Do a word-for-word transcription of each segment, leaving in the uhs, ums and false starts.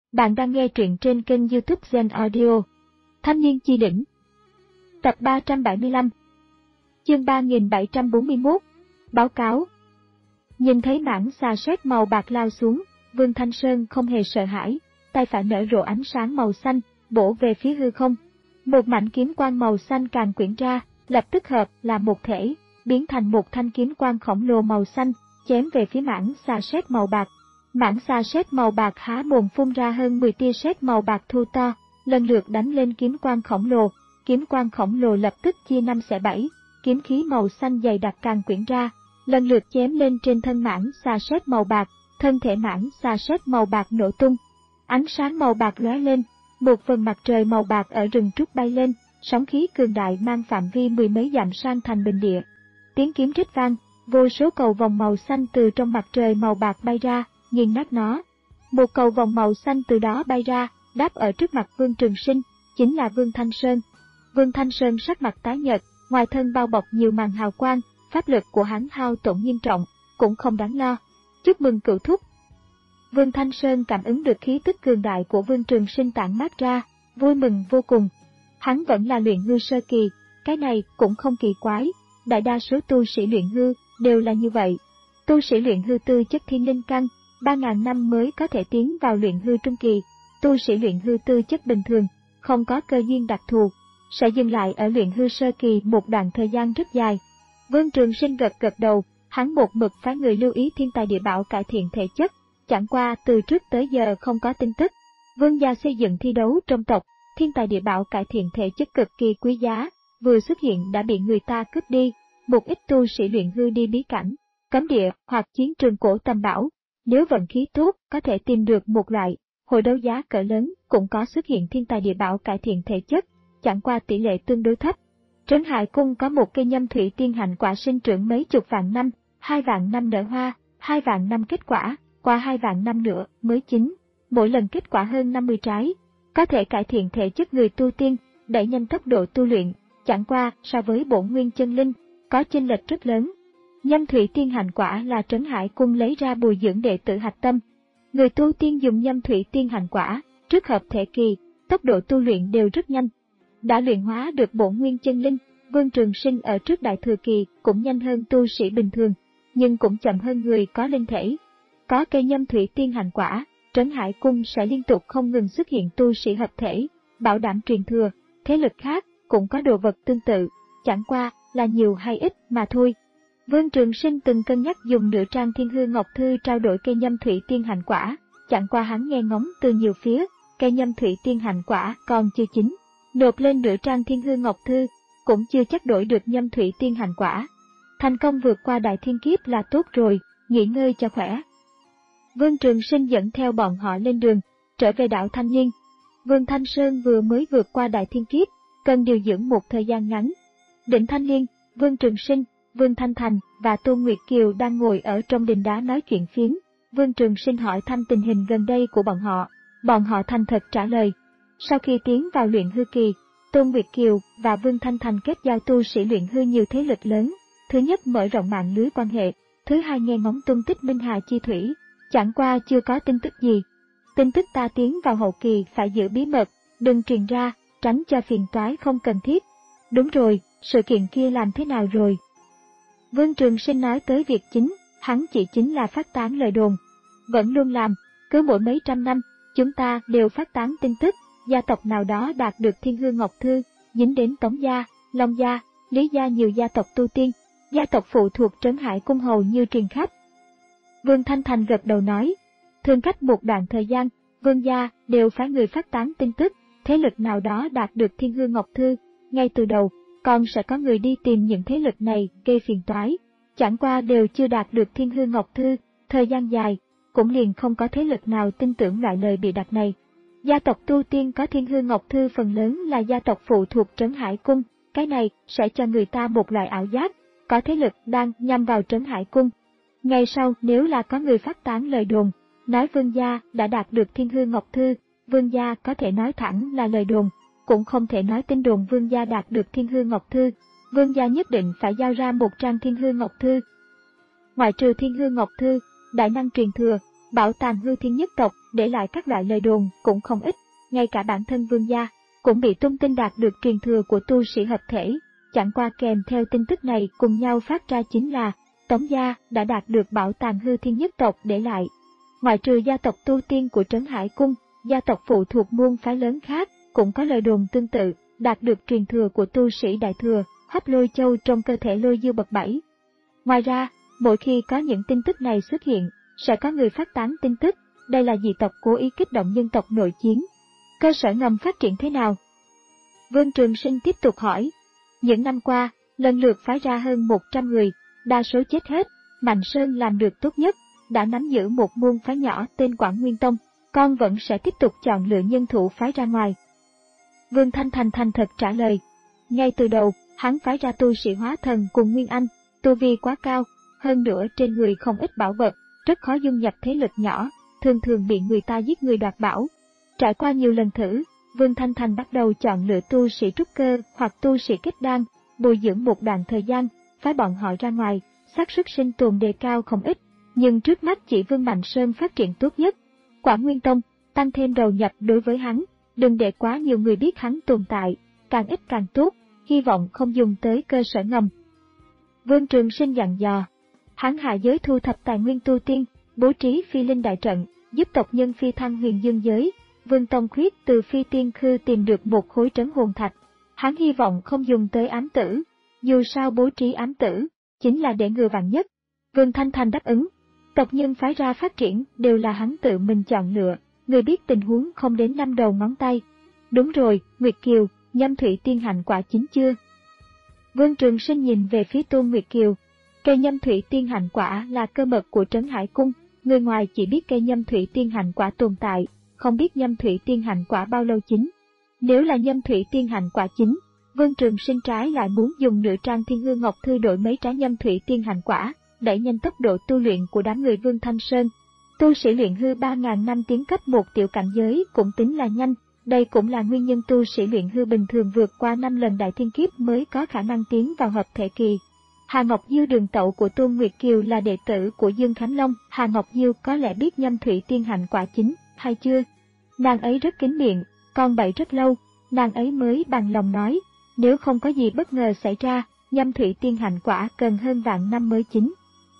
Bạn đang nghe truyện trên kênh YouTube Zen Audio. Thanh niên chi đỉnh. Tập ba trăm bảy mươi lăm. Chương ba nghìn bảy trăm bốn mươi mốt. Báo cáo. Nhìn thấy mảng xà sét màu bạc lao xuống, Vương Thanh Sơn không hề sợ hãi, tay phải nở rộ ánh sáng màu xanh, bổ về phía hư không. Một mảnh kiếm quang màu xanh càng quyển ra, lập tức hợp là một thể, biến thành một thanh kiếm quang khổng lồ màu xanh, chém về phía mảng xà sét màu bạc. Mảng xà sét màu bạc há mồm phun ra hơn mười tia sét màu bạc thu to, lần lượt đánh lên kiếm quang khổng lồ. Kiếm quang khổng lồ lập tức chia năm xẻ bảy, kiếm khí màu xanh dày đặc càng quyển ra, lần lượt chém lên trên thân mảng xà sét màu bạc. Thân thể mảng xà sét màu bạc nổ tung, ánh sáng màu bạc lóe lên, một phần mặt trời màu bạc ở rừng trúc bay lên, sóng khí cường đại mang phạm vi mười mấy dặm sang thành bình địa. Tiếng kiếm rít vang, vô số cầu vòng màu xanh từ trong mặt trời màu bạc bay ra, nghiền nát nó. Một cầu vòng màu xanh từ đó bay ra, đáp ở trước mặt Vương Trường Sinh, chính là Vương Thanh Sơn. Vương Thanh Sơn sắc mặt tái nhợt, ngoài thân bao bọc nhiều màn hào quang, pháp lực của hắn hao tổn nghiêm trọng, cũng không đáng lo. Chúc mừng cửu thúc. Vương Thanh Sơn cảm ứng được khí tức cường đại của Vương Trường Sinh tản mát ra, vui mừng vô cùng. Hắn vẫn là luyện hư sơ kỳ, cái này cũng không kỳ quái, đại đa số tu sĩ luyện hư đều là như vậy. Tu sĩ luyện hư tư chất thiên linh căn, ba ngàn năm mới có thể tiến vào luyện hư trung kỳ. Tu sĩ luyện hư tư chất bình thường, không có cơ duyên đặc thù, sẽ dừng lại ở luyện hư sơ kỳ một đoạn thời gian rất dài. Vương Trường Sinh gật gật đầu, hắn một mực phái người lưu ý thiên tài địa bảo cải thiện thể chất, chẳng qua từ trước tới giờ không có tin tức. Vương gia xây dựng thi đấu trong tộc, thiên tài địa bảo cải thiện thể chất cực kỳ quý giá, vừa xuất hiện đã bị người ta cướp đi. Một ít tu sĩ luyện hư đi bí cảnh, cấm địa hoặc chiến trường cổ tầm bảo, nếu vận khí tốt có thể tìm được một loại, hội đấu giá cỡ lớn cũng có xuất hiện thiên tài địa bảo cải thiện thể chất, chẳng qua tỷ lệ tương đối thấp. Trấn Hải Cung có một cây nhâm thủy tiên hạnh quả sinh trưởng mấy chục vạn năm, hai vạn năm nở hoa, hai vạn năm kết quả, qua hai vạn năm nữa mới chín, mỗi lần kết quả hơn năm mươi trái, có thể cải thiện thể chất người tu tiên, đẩy nhanh tốc độ tu luyện, chẳng qua so với bổn nguyên chân linh, có chênh lệch rất lớn. Nhâm thủy tiên hạnh quả là Trấn Hải Cung lấy ra bồi dưỡng đệ tử hạch tâm. Người tu tiên dùng nhâm thủy tiên hạnh quả, trước hợp thể kỳ, tốc độ tu luyện đều rất nhanh. Đã luyện hóa được bổn nguyên chân linh, Vương Trường Sinh ở trước đại thừa kỳ cũng nhanh hơn tu sĩ bình thường, nhưng cũng chậm hơn người có linh thể. Có cây nhâm thủy tiên hạnh quả, Trấn Hải Cung sẽ liên tục không ngừng xuất hiện tu sĩ hợp thể, bảo đảm truyền thừa. Thế lực khác cũng có đồ vật tương tự, chẳng qua là nhiều hay ít mà thôi. Vương Trường Sinh từng cân nhắc dùng nửa trang Thiên Hư Ngọc Thư trao đổi cây nhâm thủy tiên hạnh quả, chẳng qua hắn nghe ngóng từ nhiều phía, cây nhâm thủy tiên hạnh quả còn chưa chín, nộp lên nửa trang Thiên Hư Ngọc Thư, cũng chưa chắc đổi được nhâm thủy tiên hạnh quả. Thành công vượt qua đại thiên kiếp là tốt rồi, nghỉ ngơi cho khỏe. Vương Trường Sinh dẫn theo bọn họ lên đường, trở về đảo Thanh Liên. Vương Thanh Sơn vừa mới vượt qua đại thiên kiếp, cần điều dưỡng một thời gian ngắn. Đỉnh Thanh Liên, Vương Trường Sinh, Vương Thanh Thành và Tô Nguyệt Kiều đang ngồi ở trong đình đá nói chuyện phiếm. Vương Trường Sinh hỏi thăm tình hình gần đây của bọn họ, bọn họ thành thật trả lời. Sau khi tiến vào luyện hư kỳ, Tô Nguyệt Kiều và Vương Thanh Thành kết giao tu sĩ luyện hư nhiều thế lực lớn. Thứ nhất mở rộng mạng lưới quan hệ, thứ hai nghe ngóng tung tích Minh Hà Chi Thủy, chẳng qua chưa có tin tức gì. Tin tức ta tiến vào hậu kỳ phải giữ bí mật, đừng truyền ra, tránh cho phiền toái không cần thiết. Đúng rồi, sự kiện kia làm thế nào rồi? Vương Trường Sinh nói tới việc chính, hắn chỉ chính là phát tán lời đồn. Vẫn luôn làm, cứ mỗi mấy trăm năm, chúng ta đều phát tán tin tức, gia tộc nào đó đạt được Thiên Hư Ngọc Thư, dính đến Tống gia, Long gia, Lý gia nhiều gia tộc tu tiên, gia tộc phụ thuộc Trấn Hải Cung hầu như truyền khắp. Vương Thanh Thành gật đầu nói, thường cách một đoạn thời gian, Vương gia đều phái người phát tán tin tức, thế lực nào đó đạt được Thiên Hư Ngọc Thư, ngay từ đầu, còn sẽ có người đi tìm những thế lực này gây phiền toái, chẳng qua đều chưa đạt được Thiên Hư Ngọc Thư, thời gian dài, cũng liền không có thế lực nào tin tưởng loại lời bị đặt này. Gia tộc tu tiên có Thiên Hư Ngọc Thư phần lớn là gia tộc phụ thuộc Trấn Hải Cung, cái này sẽ cho người ta một loại ảo giác, có thế lực đang nhằm vào Trấn Hải Cung. Ngày sau nếu là có người phát tán lời đồn, nói Vương gia đã đạt được Thiên Hư Ngọc Thư, Vương gia có thể nói thẳng là lời đồn, cũng không thể nói tin đồn Vương gia đạt được Thiên Hư Ngọc Thư. Vương gia nhất định phải giao ra một trang Thiên Hư Ngọc Thư. Ngoại trừ Thiên Hư Ngọc Thư, đại năng truyền thừa, Bảo tàng hư thiên nhất tộc để lại các loại lời đồn cũng không ít, ngay cả bản thân vương gia cũng bị tung tin đạt được truyền thừa của tu sĩ hợp thể. Chẳng qua kèm theo tin tức này cùng nhau phát ra chính là Tống gia đã đạt được bảo tàng hư thiên nhất tộc để lại. Ngoại trừ gia tộc tu tiên của Trấn Hải Cung, gia tộc phụ thuộc môn phái lớn khác cũng có lời đồn tương tự, đạt được truyền thừa của tu sĩ đại thừa, hấp lôi châu trong cơ thể lôi dư bậc bảy. Ngoài ra, mỗi khi có những tin tức này xuất hiện, sẽ có người phát tán tin tức, đây là dị tộc cố ý kích động nhân tộc nội chiến. Cơ sở ngầm phát triển thế nào? Vương Trường Sinh tiếp tục hỏi. Những năm qua, lần lượt phái ra hơn một trăm người, đa số chết hết. Mạnh Sơn làm được tốt nhất, đã nắm giữ một môn phái nhỏ tên Quảng Nguyên Tông, con vẫn sẽ tiếp tục chọn lựa nhân thủ phái ra ngoài. Vương Thanh Thành thành thật trả lời. Ngay từ đầu, hắn phái ra tu sĩ hóa thần cùng Nguyên Anh, tu vi quá cao, hơn nữa trên người không ít bảo vật, rất khó dung nhập thế lực nhỏ, thường thường bị người ta giết người đoạt bảo. Trải qua nhiều lần thử, Vương Thanh Thành bắt đầu chọn lựa tu sĩ trúc cơ hoặc tu sĩ kết đan, bồi dưỡng một đoạn thời gian, phái bọn họ ra ngoài, xác suất sinh tồn đề cao không ít, nhưng trước mắt chỉ Vương Mạnh Sơn phát triển tốt nhất. Quảng Nguyên Tông, tăng thêm đầu nhập đối với hắn, đừng để quá nhiều người biết hắn tồn tại, càng ít càng tốt, hy vọng không dùng tới cơ sở ngầm. Vương Trường Sinh dặn dò, hắn hạ giới thu thập tài nguyên tu tiên, bố trí phi linh đại trận, giúp tộc nhân phi thăng huyền dương giới. Vương Tông Khuyết từ phi tiên khư tìm được một khối trấn hồn thạch, hắn hy vọng không dùng tới ám tử, dù sao bố trí ám tử, chính là để ngừa vạn nhất. Vương Thanh Thành đáp ứng, tộc nhân phái ra phát triển đều là hắn tự mình chọn lựa, người biết tình huống không đến năm đầu ngón tay. Đúng rồi, Nguyệt Kiều, Nhâm Thủy Tiên Hạnh quả chín chưa? Vương Trường Sinh nhìn về phía Tôn Nguyệt Kiều, cây Nhâm Thủy Tiên Hạnh quả là cơ mật của Trấn Hải Cung, người ngoài chỉ biết cây Nhâm Thủy Tiên Hạnh quả tồn tại, không biết Nhâm Thủy Tiên Hạnh quả bao lâu chín. Nếu là Nhâm Thủy Tiên Hạnh quả chín, Vương Trường Sinh trái lại muốn dùng nửa trang Thiên Hương Ngọc Thư đổi mấy trái Nhâm Thủy Tiên Hạnh quả, đẩy nhanh tốc độ tu luyện của đám người Vương Thanh Sơn. Tu sĩ luyện hư ba nghìn năm tiến cấp một tiểu cảnh giới cũng tính là nhanh, đây cũng là nguyên nhân tu sĩ luyện hư bình thường vượt qua năm lần đại thiên kiếp mới có khả năng tiến vào hợp thể kỳ. Hà Ngọc Diêu đường tẩu của Tôn Nguyệt Kiều là đệ tử của Dương Khánh Long, Hà Ngọc Diêu có lẽ biết Nhâm Thủy Tiên Hạnh quả chín, hay chưa? Nàng ấy rất kín miệng, con bậy rất lâu, nàng ấy mới bằng lòng nói, nếu không có gì bất ngờ xảy ra, Nhâm Thủy Tiên Hạnh quả cần hơn vạn năm mới chín.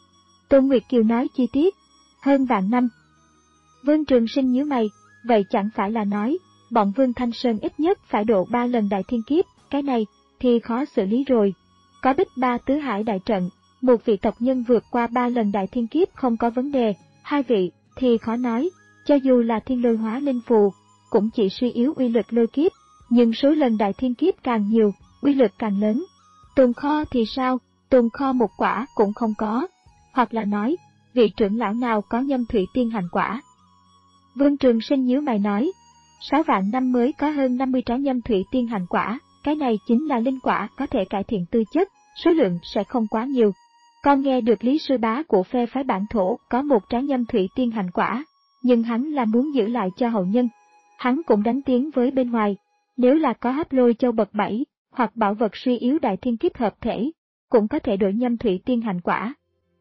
Tôn Nguyệt Kiều nói chi tiết, hơn vạn năm. Vương Trường Sinh nhíu mày, vậy chẳng phải là nói, bọn Vương Thanh Sơn ít nhất phải độ ba lần đại thiên kiếp, cái này thì khó xử lý rồi. Có Bích Ba Tứ Hải đại trận, một vị tộc nhân vượt qua ba lần đại thiên kiếp không có vấn đề, hai vị thì khó nói, cho dù là thiên lôi hóa linh phù, cũng chỉ suy yếu uy lực lôi kiếp, nhưng số lần đại thiên kiếp càng nhiều, uy lực càng lớn. Tồn kho thì sao, tồn kho một quả cũng không có, hoặc là nói, vị trưởng lão nào có Nhâm Thủy Tiên Hạnh quả. Vương Trường Sinh nhíu mày nói, sáu vạn năm mới có hơn năm mươi trái Nhâm Thủy Tiên Hạnh quả, cái này chính là linh quả có thể cải thiện tư chất, số lượng sẽ không quá nhiều. Con nghe được Lý Sư Bá của phe phái bản thổ có một trái Nhâm Thủy Tiên Hạnh quả, nhưng hắn là muốn giữ lại cho hậu nhân. Hắn cũng đánh tiếng với bên ngoài, nếu là có hấp lôi châu bậc bảy, hoặc bảo vật suy yếu đại thiên kiếp hợp thể, cũng có thể đổi Nhâm Thủy Tiên Hạnh quả.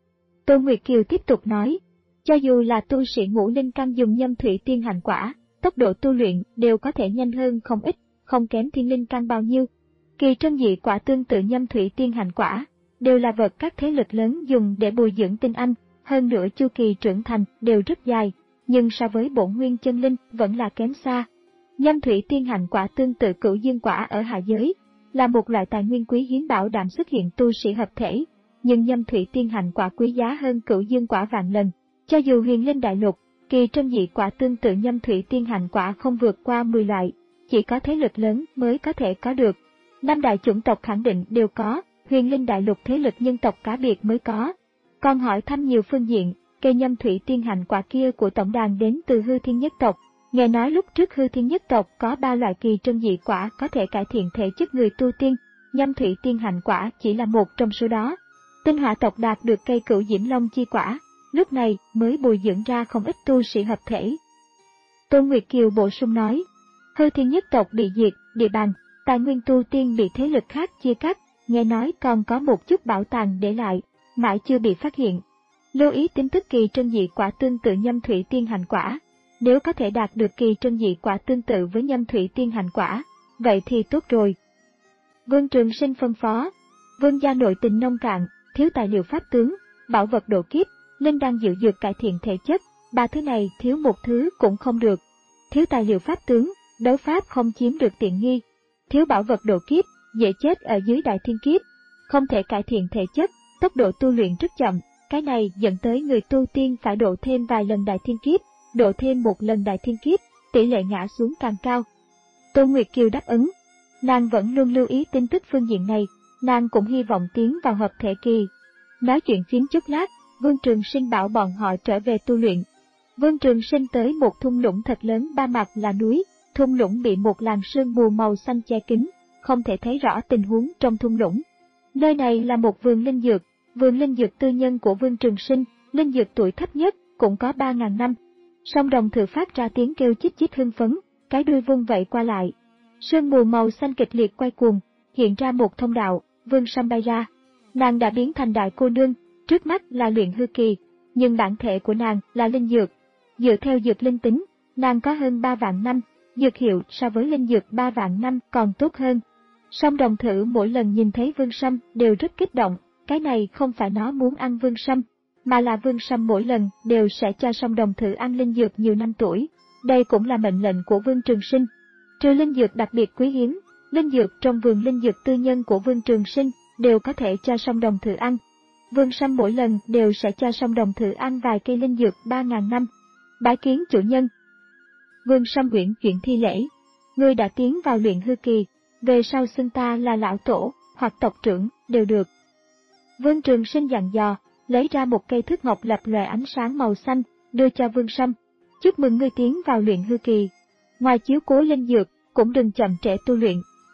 Tôn Nguyệt Kiều tiếp tục nói, cho dù là tu sĩ ngũ linh căn dùng Nhâm Thủy Tiên Hạnh quả, tốc độ tu luyện đều có thể nhanh hơn không ít, không kém thiên linh căn bao nhiêu. Kỳ trân dị quả tương tự Nhâm Thủy Tiên Hạnh quả, đều là vật các thế lực lớn dùng để bồi dưỡng tinh anh, hơn nữa chu kỳ trưởng thành đều rất dài, nhưng so với bổn nguyên chân linh vẫn là kém xa. Nhâm Thủy Tiên Hạnh quả tương tự Cửu Dương quả ở hạ giới, là một loại tài nguyên quý hiếm bảo đảm xuất hiện tu sĩ hợp thể, nhưng Nhâm Thủy Tiên Hạnh quả quý giá hơn Cửu Dương quả vạn lần. Cho dù huyền linh đại lục, kỳ trân dị quả tương tự Nhâm Thủy Tiên Hạnh quả không vượt qua mười loại, chỉ có thế lực lớn mới có thể có được. Năm đại chủng tộc khẳng định đều có, huyền linh đại lục thế lực nhân tộc cá biệt mới có. Còn hỏi thăm nhiều phương diện, cây Nhâm Thủy Tiên Hạnh quả kia của tổng đàn đến từ hư thiên nhất tộc. Nghe nói lúc trước hư thiên nhất tộc có ba loại kỳ trân dị quả có thể cải thiện thể chất người tu tiên, Nhâm Thủy Tiên Hạnh quả chỉ là một trong số đó. Tinh Hỏa tộc đạt được cây Cửu Diễm Long chi quả, lúc này mới bồi dưỡng ra không ít tu sĩ hợp thể. Tôn Nguyệt Kiều bổ sung nói, hư thiên nhất tộc bị diệt, địa bàn, tài nguyên tu tiên bị thế lực khác chia cắt, nghe nói còn có một chút bảo tàng để lại, mãi chưa bị phát hiện. Lưu ý tin tức kỳ trân dị quả tương tự nhâm thủy tiên hành quả. Nếu có thể đạt được kỳ trân dị quả tương tự với nhâm thủy tiên hành quả, vậy thì tốt rồi. Vương Trường Sinh phân phó, vương gia nội tình nông cạn, thiếu tài liệu pháp tướng, bảo vật độ kiếp, linh đan diệu dược cải thiện thể chất, ba thứ này thiếu một thứ cũng không được. Thiếu tài liệu pháp tướng, đấu pháp không chiếm được tiện nghi. Thiếu bảo vật độ kiếp, dễ chết ở dưới đại thiên kiếp. Không thể cải thiện thể chất, tốc độ tu luyện rất chậm, cái này dẫn tới người tu tiên phải độ thêm vài lần đại thiên kiếp, độ thêm một lần đại thiên kiếp, tỷ lệ ngã xuống càng cao. Tô Nguyệt Kiều đáp ứng. Nàng vẫn luôn lưu ý tin tức phương diện này, nàng cũng hy vọng tiến vào hợp thể kỳ. Nói chuyện phím chút lát, Vương Trường Sinh bảo bọn họ trở về tu luyện. Vương Trường Sinh tới một thung lũng thật lớn ba mặt là núi, thung lũng bị một làn sương mù màu xanh che kín, không thể thấy rõ tình huống trong thung lũng. Nơi này là một vườn linh dược, vườn linh dược tư nhân của Vương Trường Sinh, linh dược tuổi thấp nhất cũng có ba ngàn năm. Song đồng thử phát ra tiếng kêu chích chích hưng phấn, cái đuôi vung vẩy qua lại. Sương mù màu xanh kịch liệt quay cuồng, hiện ra một thông đạo, Vương Sâm bay ra. Nàng đã biến thành đại cô nương, trước mắt là luyện hư kỳ, nhưng bản thể của nàng là linh dược. Dựa theo dược linh tính, nàng có hơn ba vạn năm, dược hiệu so với linh dược ba vạn năm còn tốt hơn. Song đồng thử mỗi lần nhìn thấy Vương Sâm đều rất kích động, cái này không phải nó muốn ăn Vương Sâm, mà là Vương Sâm mỗi lần đều sẽ cho song đồng thử ăn linh dược nhiều năm tuổi. Đây cũng là mệnh lệnh của Vương Trường Sinh. Trừ linh dược đặc biệt quý hiếm, linh dược trong vườn linh dược tư nhân của Vương Trường Sinh đều có thể cho song đồng thử ăn. Vương Sâm mỗi lần đều sẽ cho song đồng thử ăn vài cây linh dược ba ngàn năm. Bái kiến chủ nhân. Vương Sâm uyển chuyển thi lễ. Ngươi đã tiến vào luyện hư kỳ, về sau xưng ta là lão tổ hoặc tộc trưởng đều được. Vương Trường Sinh dặn dò, lấy ra một cây thước ngọc lập lòe ánh sáng màu xanh, đưa cho Vương Sâm. Chúc mừng ngươi tiến vào luyện hư kỳ. Ngoài chiếu cố linh dược, cũng đừng chậm trễ tu luyện.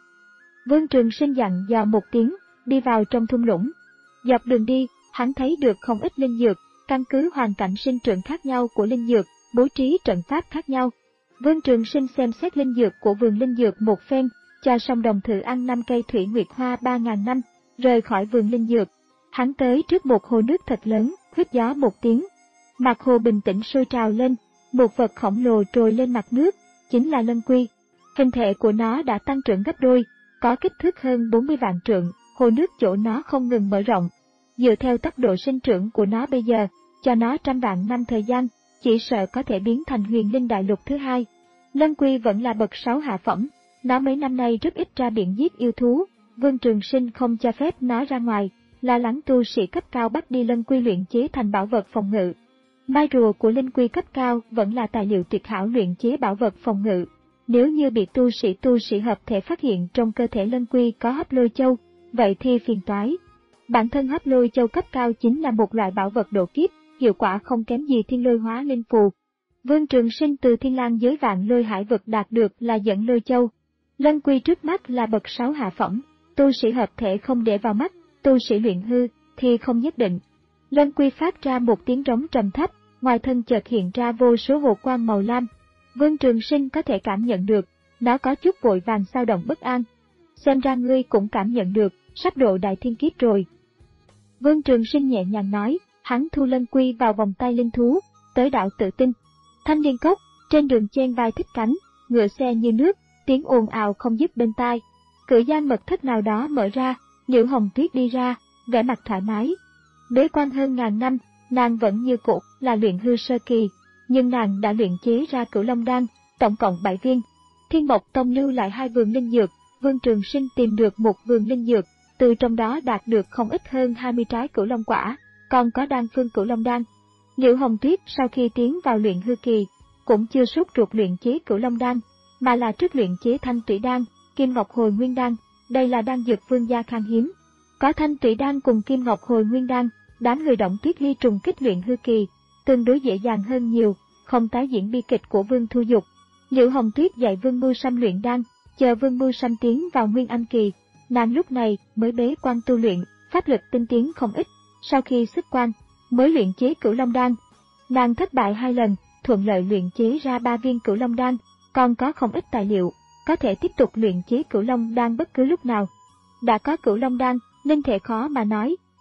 Vương Trường Sinh dặn dò một tiếng, đi vào trong thung lũng. Dọc đường đi, hắn thấy được không ít linh dược, căn cứ hoàn cảnh sinh trưởng khác nhau của linh dược, bố trí trận pháp khác nhau. Vương Trường Sinh xem xét linh dược của vườn linh dược một phen, cho song đồng thử ăn năm cây thủy nguyệt hoa ba ngàn năm, rời khỏi vườn linh dược. Hắn tới trước một hồ nước thật lớn, huýt gió một tiếng. Mặt hồ bình tĩnh sôi trào lên, một vật khổng lồ trồi lên mặt nước, chính là lân quy. Hình thể của nó đã tăng trưởng gấp đôi, có kích thước hơn bốn mươi vạn trượng, hồ nước chỗ nó không ngừng mở rộng. Dựa theo tốc độ sinh trưởng của nó bây giờ, cho nó trăm vạn năm thời gian, chỉ sợ có thể biến thành huyền linh đại lục thứ hai. Lân quy vẫn là bậc sáu hạ phẩm, nó mấy năm nay rất ít ra biển giết yêu thú, Vương Trường Sinh không cho phép nó ra ngoài, lo lắng tu sĩ cấp cao bắt đi lân quy luyện chế thành bảo vật phòng ngự. Mai rùa của linh quy cấp cao vẫn là tài liệu tuyệt hảo luyện chế bảo vật phòng ngự. Nếu như bị tu sĩ tu sĩ hợp thể phát hiện trong cơ thể lân quy có hấp lôi châu, vậy thì phiền toái. Bản thân hấp lôi châu cấp cao chính là một loại bảo vật độ kiếp, hiệu quả không kém gì thiên lôi hóa linh phù. Vương Trường Sinh từ thiên lang giới vạn lôi hải vực đạt được là dẫn lôi châu. Lân quy trước mắt là bậc sáu hạ phẩm, tu sĩ hợp thể không để vào mắt, tu sĩ luyện hư thì không nhất định. Lân quy phát ra một tiếng rống trầm thấp, ngoài thân chợt hiện ra vô số hồ quang màu lam. Vương Trường Sinh có thể cảm nhận được, nó có chút vội vàng dao động bất an. Xem ra ngươi cũng cảm nhận được, sắp độ đại thiên kiếp rồi. Vương Trường Sinh nhẹ nhàng nói, hắn thu lân quy vào vòng tay linh thú, tới đảo Tự Tinh. Thanh Liên Cốc, trên đường chen vai thích cánh, ngựa xe như nước, tiếng ồn ào không dứt bên tai. Cửa gian mật thất nào đó mở ra, Liễu Hồng Tuyết đi ra, vẻ mặt thoải mái. Bế quan hơn ngàn năm, nàng vẫn như cũ là luyện hư sơ kỳ, nhưng nàng đã luyện chế ra Cửu Long đan, tổng cộng bảy viên. Thiên Mộc Tông lưu lại hai vườn linh dược, Vương Trường Sinh tìm được một vườn linh dược, từ trong đó đạt được không ít hơn hai mươi trái Cửu Long quả, còn có đan phương Cửu Long đan. Liễu Hồng Tuyết sau khi tiến vào luyện hư kỳ, cũng chưa sốt ruột luyện chế Cửu Long đan, mà là trước luyện chế Thanh Tủy đan, Kim Ngọc Hồi Nguyên đan, đây là đan dược vương gia khan hiếm. Có Thanh Tủy đan cùng Kim Ngọc Hồi Nguyên đan, đám người Động Tuyết Ly trùng kích luyện hư kỳ, tương đối dễ dàng hơn nhiều, không tái diễn bi kịch của Vương Thu Dục. Liễu Hồng Tuyết dạy Vương Mưu Sâm luyện đan, chờ Vương Mưu Sâm tiến vào Nguyên Anh kỳ, nàng lúc này mới bế quan tu luyện, pháp lực tinh tiến không ít. Sau khi xuất quan, mới luyện chế Cửu Long đan. Nàng thất bại hai lần, thuận lợi luyện chế ra ba viên Cửu Long đan, còn có không ít tài liệu, có thể tiếp tục luyện chế Cửu Long đan bất cứ lúc nào. Đã có Cửu Long đan, linh thể khó mà nói,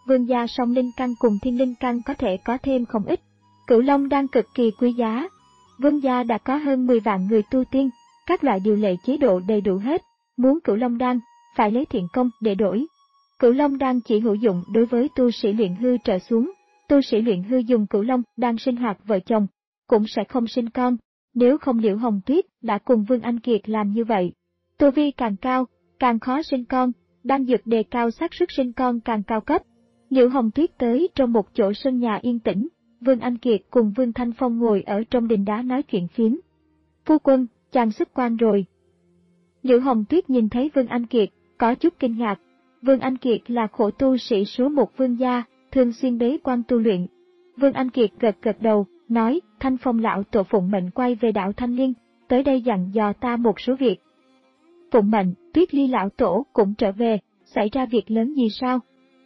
vương gia song linh căn cùng thiên linh căn có thể có thêm không ít. Cửu Long đan cực kỳ quý giá. Vương gia đã có hơn mười vạn người tu tiên, các loại điều lệ chế độ đầy đủ hết. Muốn Cửu Long đan, phải lấy thiện công để đổi. Cửu Long đan chỉ hữu dụng đối với tu sĩ luyện hư trở xuống. Tu sĩ luyện hư dùng Cửu Long đan sinh hoạt vợ chồng, cũng sẽ không sinh con. Nếu không Liễu Hồng Tuyết đã cùng Vương Anh Kiệt làm như vậy. Tu vi càng cao, càng khó sinh con, đan dược đề cao xác suất sinh con càng cao cấp. Liễu Hồng Tuyết tới trong một chỗ sân nhà yên tĩnh, Vương Anh Kiệt cùng Vương Thanh Phong ngồi ở trong đình đá nói chuyện phiếm. Phu quân, chàng xuất quan rồi. Liễu Hồng Tuyết nhìn thấy Vương Anh Kiệt, có chút kinh ngạc. Vương Anh Kiệt là khổ tu sĩ số một Vương gia, thường xuyên bế quan tu luyện. Vương Anh Kiệt gật gật đầu, nói, Thanh Phong lão tổ phụng mệnh quay về đảo Thanh Liên, tới đây dặn dò ta một số việc. Phụng mệnh, Tuyết Ly lão tổ cũng trở về, xảy ra việc lớn gì sao?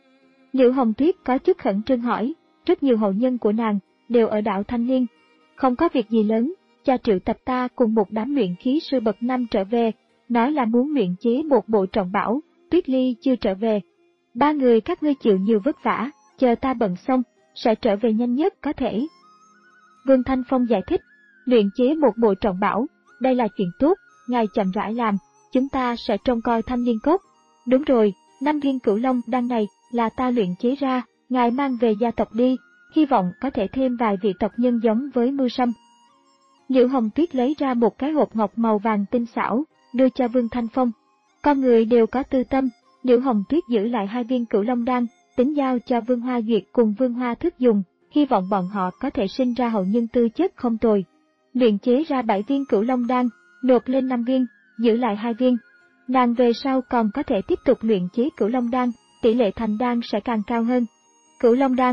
Liễu Hồng Tuyết có chút khẩn trương hỏi, rất nhiều hậu nhân của nàng đều ở đảo Thanh Liên. Không có việc gì lớn, cha triệu tập ta cùng một đám luyện khí sư bậc năm trở về, nói là muốn luyện chế một bộ trọng bảo, Tuyết Ly chưa trở về. Ba người các ngươi chịu nhiều vất vả, chờ ta bận xong, sẽ trở về nhanh nhất có thể. Vương Thanh Phong giải thích, luyện chế một bộ trọng bảo, đây là chuyện tốt, ngài chậm rãi làm, chúng ta sẽ trông coi Thanh Liên Cốc. Đúng rồi, năm viên Cửu Long đan này là ta luyện chế ra, ngài mang về gia tộc đi, hy vọng có thể thêm vài vị tộc nhân giống với Mưu Sâm. Liễu Hồng Tuyết lấy ra một cái hộp ngọc màu vàng tinh xảo, đưa cho Vương Thanh Phong. Con người đều có tư tâm, Liễu Hồng Tuyết giữ lại hai viên Cửu Long đan, tính giao cho Vương Hoa Duyệt cùng Vương Hoa Thức dùng, hy vọng bọn họ có thể sinh ra hậu nhân tư chất không tồi. Luyện chế ra bảy viên Cửu Long đan, nộp lên năm viên, giữ lại hai viên. Nàng về sau còn có thể tiếp tục luyện chế Cửu Long đan, tỷ lệ thành đan sẽ càng cao hơn. Cửu Long đan.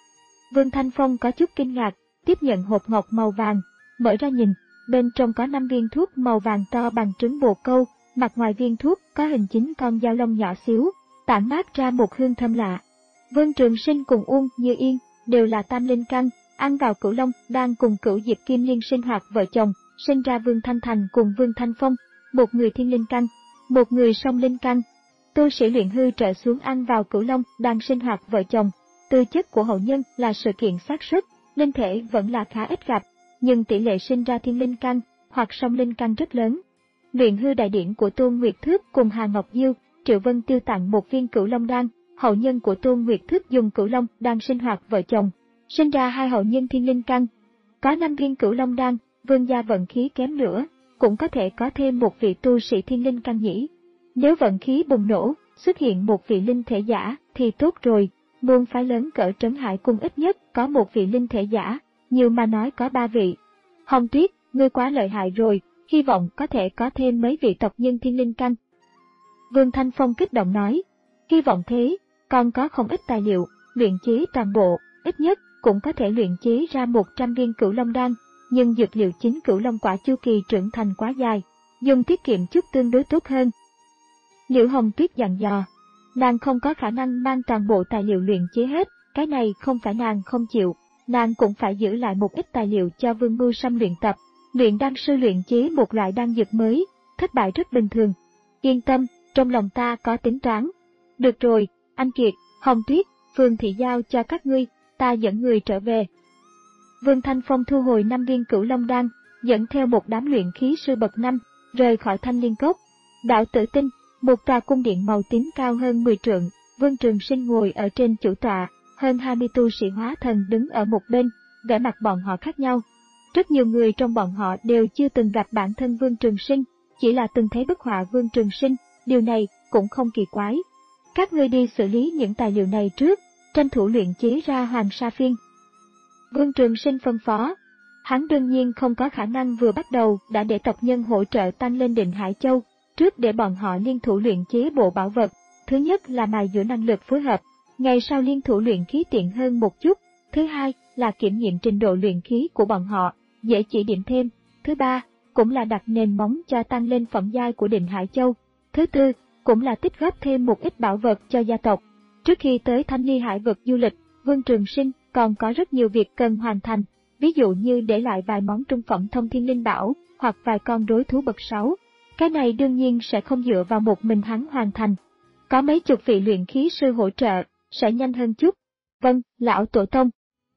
Vương Thanh Phong có chút kinh ngạc, tiếp nhận hộp ngọc màu vàng, mở ra nhìn, bên trong có năm viên thuốc màu vàng to bằng trứng bồ câu, mặt ngoài viên thuốc có hình chín con dao lông nhỏ xíu, tản mát ra một hương thơm lạ. Vương Trường Sinh cùng Uông Như Yên đều là tam linh căn, ăn vào Cửu Long đan cùng Cửu Diệp Kim Liên sinh hoạt vợ chồng, sinh ra Vương Thanh Thành cùng Vương Thanh Phong, một người thiên linh căn, một người song linh căn. Tu sĩ luyện hư trở xuống ăn vào Cửu Long đan sinh hoạt vợ chồng, tư chất của hậu nhân là sự kiện xác suất, linh thể vẫn là khá ít gặp, nhưng tỷ lệ sinh ra thiên linh căn hoặc song linh căn rất lớn. Luyện hư đại điển của Tôn Nguyệt Thước cùng Hà Ngọc Diêu, Triệu Vân Tiêu tặng một viên Cửu Long đan, hậu nhân của Tôn Nguyệt Thước dùng Cửu Long đan sinh hoạt vợ chồng, sinh ra hai hậu nhân thiên linh căn. Có năm viên Cửu Long đan, Vương gia vận khí kém nữa, cũng có thể có thêm một vị tu sĩ thiên linh căn nhỉ. Nếu vận khí bùng nổ, xuất hiện một vị linh thể giả thì tốt rồi, môn phái lớn cỡ Trấn Hải Cung ít nhất có một vị linh thể giả, nhiều mà nói có ba vị. Hồng Tuyết, ngươi quá lợi hại rồi, hy vọng có thể có thêm mấy vị tộc nhân thiên linh căn. Vương Thanh Phong kích động nói, hy vọng thế, còn có không ít tài liệu, luyện chế toàn bộ, ít nhất cũng có thể luyện chế ra một trăm viên Cửu Long đan, nhưng dược liệu chính Cửu Long quả chu kỳ trưởng thành quá dài, dùng tiết kiệm chút tương đối tốt hơn. Liễu Hồng Tuyết dặn dò, nàng không có khả năng mang toàn bộ tài liệu luyện chế hết, cái này không phải nàng không chịu, nàng cũng phải giữ lại một ít tài liệu cho Vương Mưu Sâm luyện tập. Luyện đan sư luyện chế một loại đan dược mới, thất bại rất bình thường. Yên tâm, trong lòng ta có tính toán. Được rồi, anh Kiệt, Hồng Tuyết, Phương Thị giao cho các ngươi, ta dẫn người trở về. Vương Thanh Phong thu hồi năm viên Cửu Long đan, dẫn theo một đám luyện khí sư bậc năm, rời khỏi Thanh Liên Cốc. Đảo Tử Tinh, một tòa cung điện màu tím cao hơn mười trượng, Vương Trường Sinh ngồi ở trên chủ tọa, hơn hai mươi tu sĩ hóa thần đứng ở một bên, vẻ mặt bọn họ khác nhau. Rất nhiều người trong bọn họ đều chưa từng gặp bản thân Vương Trường Sinh, chỉ là từng thấy bức họa Vương Trường Sinh, điều này cũng không kỳ quái. Các ngươi đi xử lý những tài liệu này trước, tranh thủ luyện chế ra Hoàng Sa Phiên. Vương Trường Sinh phân phó. Hắn đương nhiên không có khả năng vừa bắt đầu đã để tộc nhân hỗ trợ tăng lên Định Hải Châu, trước để bọn họ liên thủ luyện chế bộ bảo vật. Thứ nhất là mài giũa năng lực phối hợp, ngày sau liên thủ luyện khí tiện hơn một chút. Thứ hai là kiểm nghiệm trình độ luyện khí của bọn họ, dễ chỉ điểm thêm. Thứ ba cũng là đặt nền móng cho tăng lên phẩm giai của Định Hải Châu. Thứ tư cũng là tích góp thêm một ít bảo vật cho gia tộc. Trước khi tới Thanh Ly Hải vực du lịch, Vương Trường Sinh còn có rất nhiều việc cần hoàn thành, ví dụ như để lại vài món trung phẩm thông thiên linh bảo, hoặc vài con rối thú bậc sáu. Cái này đương nhiên sẽ không dựa vào một mình hắn hoàn thành. Có mấy chục vị luyện khí sư hỗ trợ, sẽ nhanh hơn chút. Vâng, lão tổ tông.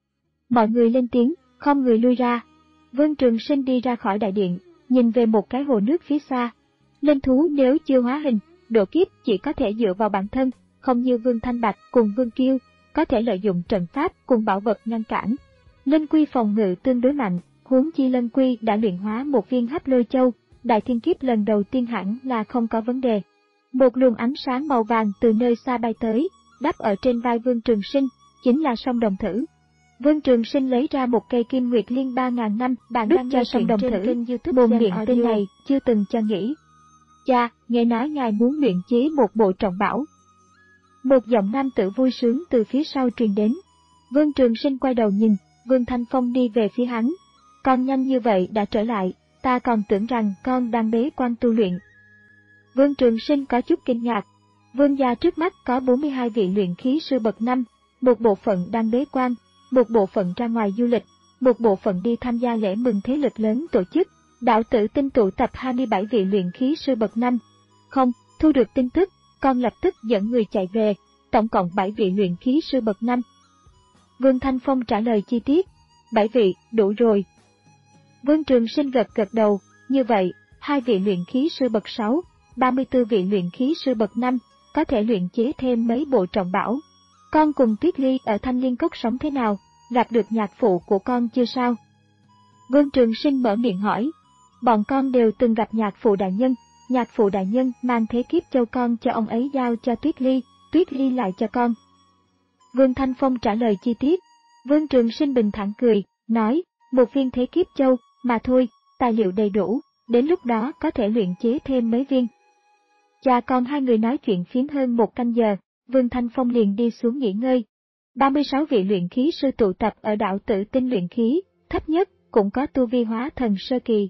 Mọi người lên tiếng, không người lui ra. Vương Trường Sinh đi ra khỏi đại điện, nhìn về một cái hồ nước phía xa. Linh thú nếu chưa hóa hình, độ kiếp chỉ có thể dựa vào bản thân, không như Vương Thanh Bạch cùng Vương Kiêu, có thể lợi dụng trận pháp cùng bảo vật ngăn cản. Linh quy phòng ngự tương đối mạnh, huống chi Lân quy đã luyện hóa một viên hấp lôi châu, đại thiên kiếp lần đầu tiên hẳn là không có vấn đề. Một luồng ánh sáng màu vàng từ nơi xa bay tới, đắp ở trên vai Vương Trường Sinh, chính là song đồng thử. Vương Trường Sinh lấy ra một cây kim nguyệt liên ba ngàn năm, bạn đúc cho song đồng thử, buồn miệng tên này chưa từng cho nghĩ. Cha, nghe nói ngài muốn luyện chế một bộ trọng bảo. Một giọng nam tử vui sướng từ phía sau truyền đến. Vương Trường Sinh quay đầu nhìn, Vương Thanh Phong đi về phía hắn. Con nhanh như vậy đã trở lại, ta còn tưởng rằng con đang bế quan tu luyện. Vương Trường Sinh có chút kinh ngạc. Vương gia trước mắt có bốn mươi hai vị luyện khí sư bậc năm, một bộ phận đang bế quan, một bộ phận ra ngoài du lịch, một bộ phận đi tham gia lễ mừng thế lực lớn tổ chức. Đạo tử tinh tụ tập hai mươi bảy vị luyện khí sư bậc năm. Không, thu được tin tức, con lập tức dẫn người chạy về, tổng cộng bảy vị luyện khí sư bậc năm. Vương Thanh Phong trả lời chi tiết, bảy vị, đủ rồi. Vương Trường Sinh gật gật đầu, như vậy, hai vị luyện khí sư bậc sáu, ba mươi tư vị luyện khí sư bậc năm, có thể luyện chế thêm mấy bộ trọng bảo. Con cùng Tuyết Ly ở Thanh Liên Cốc sống thế nào, gặp được nhạc phụ của con chưa sao? Vương Trường Sinh mở miệng hỏi. Bọn con đều từng gặp nhạc phụ đại nhân, nhạc phụ đại nhân mang thế kiếp châu con cho ông ấy giao cho Tuyết Ly, Tuyết Ly lại cho con. Vương Thanh Phong trả lời chi tiết. Vương Trường Sinh bình thản cười, nói, một viên thế kiếp châu, mà thôi, tài liệu đầy đủ, đến lúc đó có thể luyện chế thêm mấy viên. Cha con hai người nói chuyện phiếm hơn một canh giờ, Vương Thanh Phong liền đi xuống nghỉ ngơi. ba mươi sáu vị luyện khí sư tụ tập ở đạo Tử Tinh luyện khí, thấp nhất cũng có tu vi hóa thần sơ kỳ.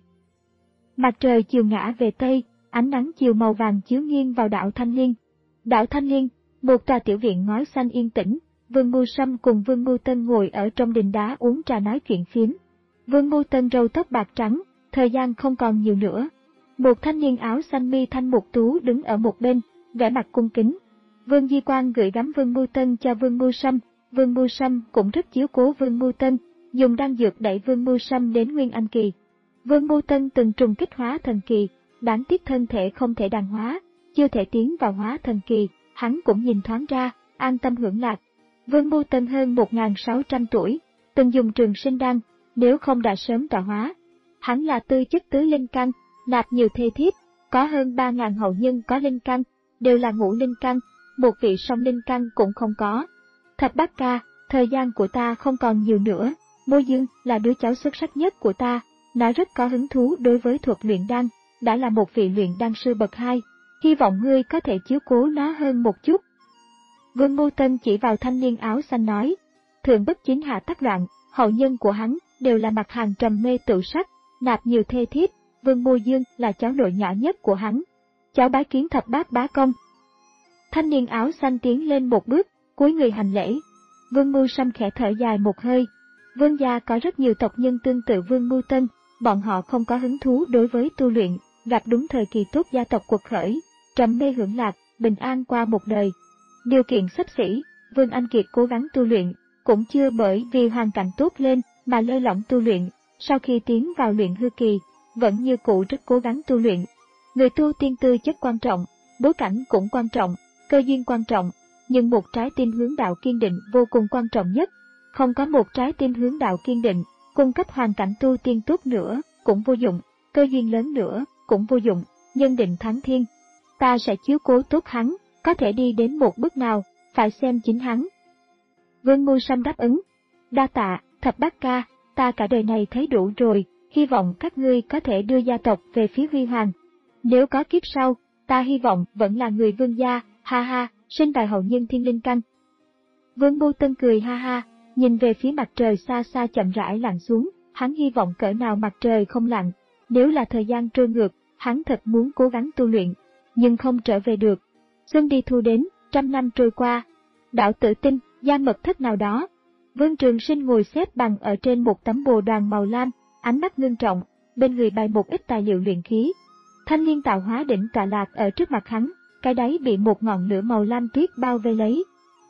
Mặt trời chiều ngã về Tây, ánh nắng chiều màu vàng chiếu nghiêng vào đảo Thanh Liên. Đảo Thanh Liên, một tòa tiểu viện ngói xanh yên tĩnh, Vương Mưu Sâm cùng Vương Mưu Tân ngồi ở trong đình đá uống trà nói chuyện phiếm. Vương Mưu Tân râu tóc bạc trắng, thời gian không còn nhiều nữa. Một thanh niên áo xanh mi thanh mục tú đứng ở một bên, vẻ mặt cung kính. Vương Di Quang gửi gắm Vương Mưu Tân cho Vương Mưu Sâm, Vương Mưu Sâm cũng rất chiếu cố Vương Mưu Tân, dùng đan dược đẩy Vương Mưu Sâm đến Nguyên Anh kỳ. Vương Mưu Tân từng trùng kích hóa thần kỳ, đáng tiếc thân thể không thể đàn hóa, chưa thể tiến vào hóa thần kỳ, hắn cũng nhìn thoáng ra, an tâm hưởng lạc. Vương Mưu Tân hơn một nghìn sáu trăm tuổi, từng dùng trường sinh đan, nếu không đã sớm tọa hóa. Hắn là tư chất tứ linh căn, nạp nhiều thê thiếp, có hơn ba nghìn hậu nhân có linh căn, đều là ngũ linh căn, một vị song linh căn cũng không có. Thập Bát Ca, thời gian của ta không còn nhiều nữa, Mô Dương là đứa cháu xuất sắc nhất của ta, nó rất có hứng thú đối với thuật luyện đan, đã là một vị luyện đan sư bậc hai, hy vọng ngươi có thể chiếu cố nó hơn một chút. Vương Mưu Tân chỉ vào thanh niên áo xanh nói, thượng bất chính hạ tắc loạn, hậu nhân của hắn đều là mặt hàng trầm mê tự sắc, nạp nhiều thê thiếp, Vương Mô Dương là cháu nội nhỏ nhất của hắn, cháu bái kiến thập bát bá công. Thanh niên áo xanh tiến lên một bước, cúi người hành lễ. Vương Mưu Sâm khẽ thở dài một hơi. Vương gia có rất nhiều tộc nhân tương tự Vương Mưu Tân, bọn họ không có hứng thú đối với tu luyện, gặp đúng thời kỳ tốt gia tộc quật khởi, trầm mê hưởng lạc, bình an qua một đời. Điều kiện xấp xỉ, Vương Anh Kiệt cố gắng tu luyện, cũng chưa bởi vì hoàn cảnh tốt lên mà lơi lỏng tu luyện, sau khi tiến vào luyện hư kỳ, vẫn như cũ rất cố gắng tu luyện. Người tu tiên tư chất quan trọng, bối cảnh cũng quan trọng, cơ duyên quan trọng, nhưng một trái tim hướng đạo kiên định vô cùng quan trọng nhất. Không có một trái tim hướng đạo kiên định, cung cấp hoàn cảnh tu tiên tốt nữa, cũng vô dụng, cơ duyên lớn nữa, cũng vô dụng, nhân định thắng thiên. Ta sẽ chiếu cố tốt hắn, có thể đi đến một bước nào, phải xem chính hắn. Vương Mưu Sâm đáp ứng. Đa tạ, Thập Bát Ca, ta cả đời này thấy đủ rồi, hy vọng các ngươi có thể đưa gia tộc về phía huy hoàng. Nếu có kiếp sau, ta hy vọng vẫn là người Vương gia, ha ha, sinh tại hậu nhân thiên linh căn. Vương Mưu Tân cười ha ha, nhìn về phía mặt trời xa xa chậm rãi lặn xuống, hắn hy vọng cỡ nào mặt trời không lặn, nếu là thời gian trôi ngược, hắn thật muốn cố gắng tu luyện, nhưng không trở về được. Xuân đi thu đến, trăm năm trôi qua, đảo Tử Tinh, gian mật thất nào đó, Vương Trường Sinh ngồi xếp bằng ở trên một tấm bồ đoàn màu lam, ánh mắt ngưng trọng, bên người bày một ít tài liệu luyện khí. Thanh Liên tạo hóa đỉnh tọa lạc ở trước mặt hắn, cái đáy bị một ngọn lửa màu lam tuyết bao vây lấy.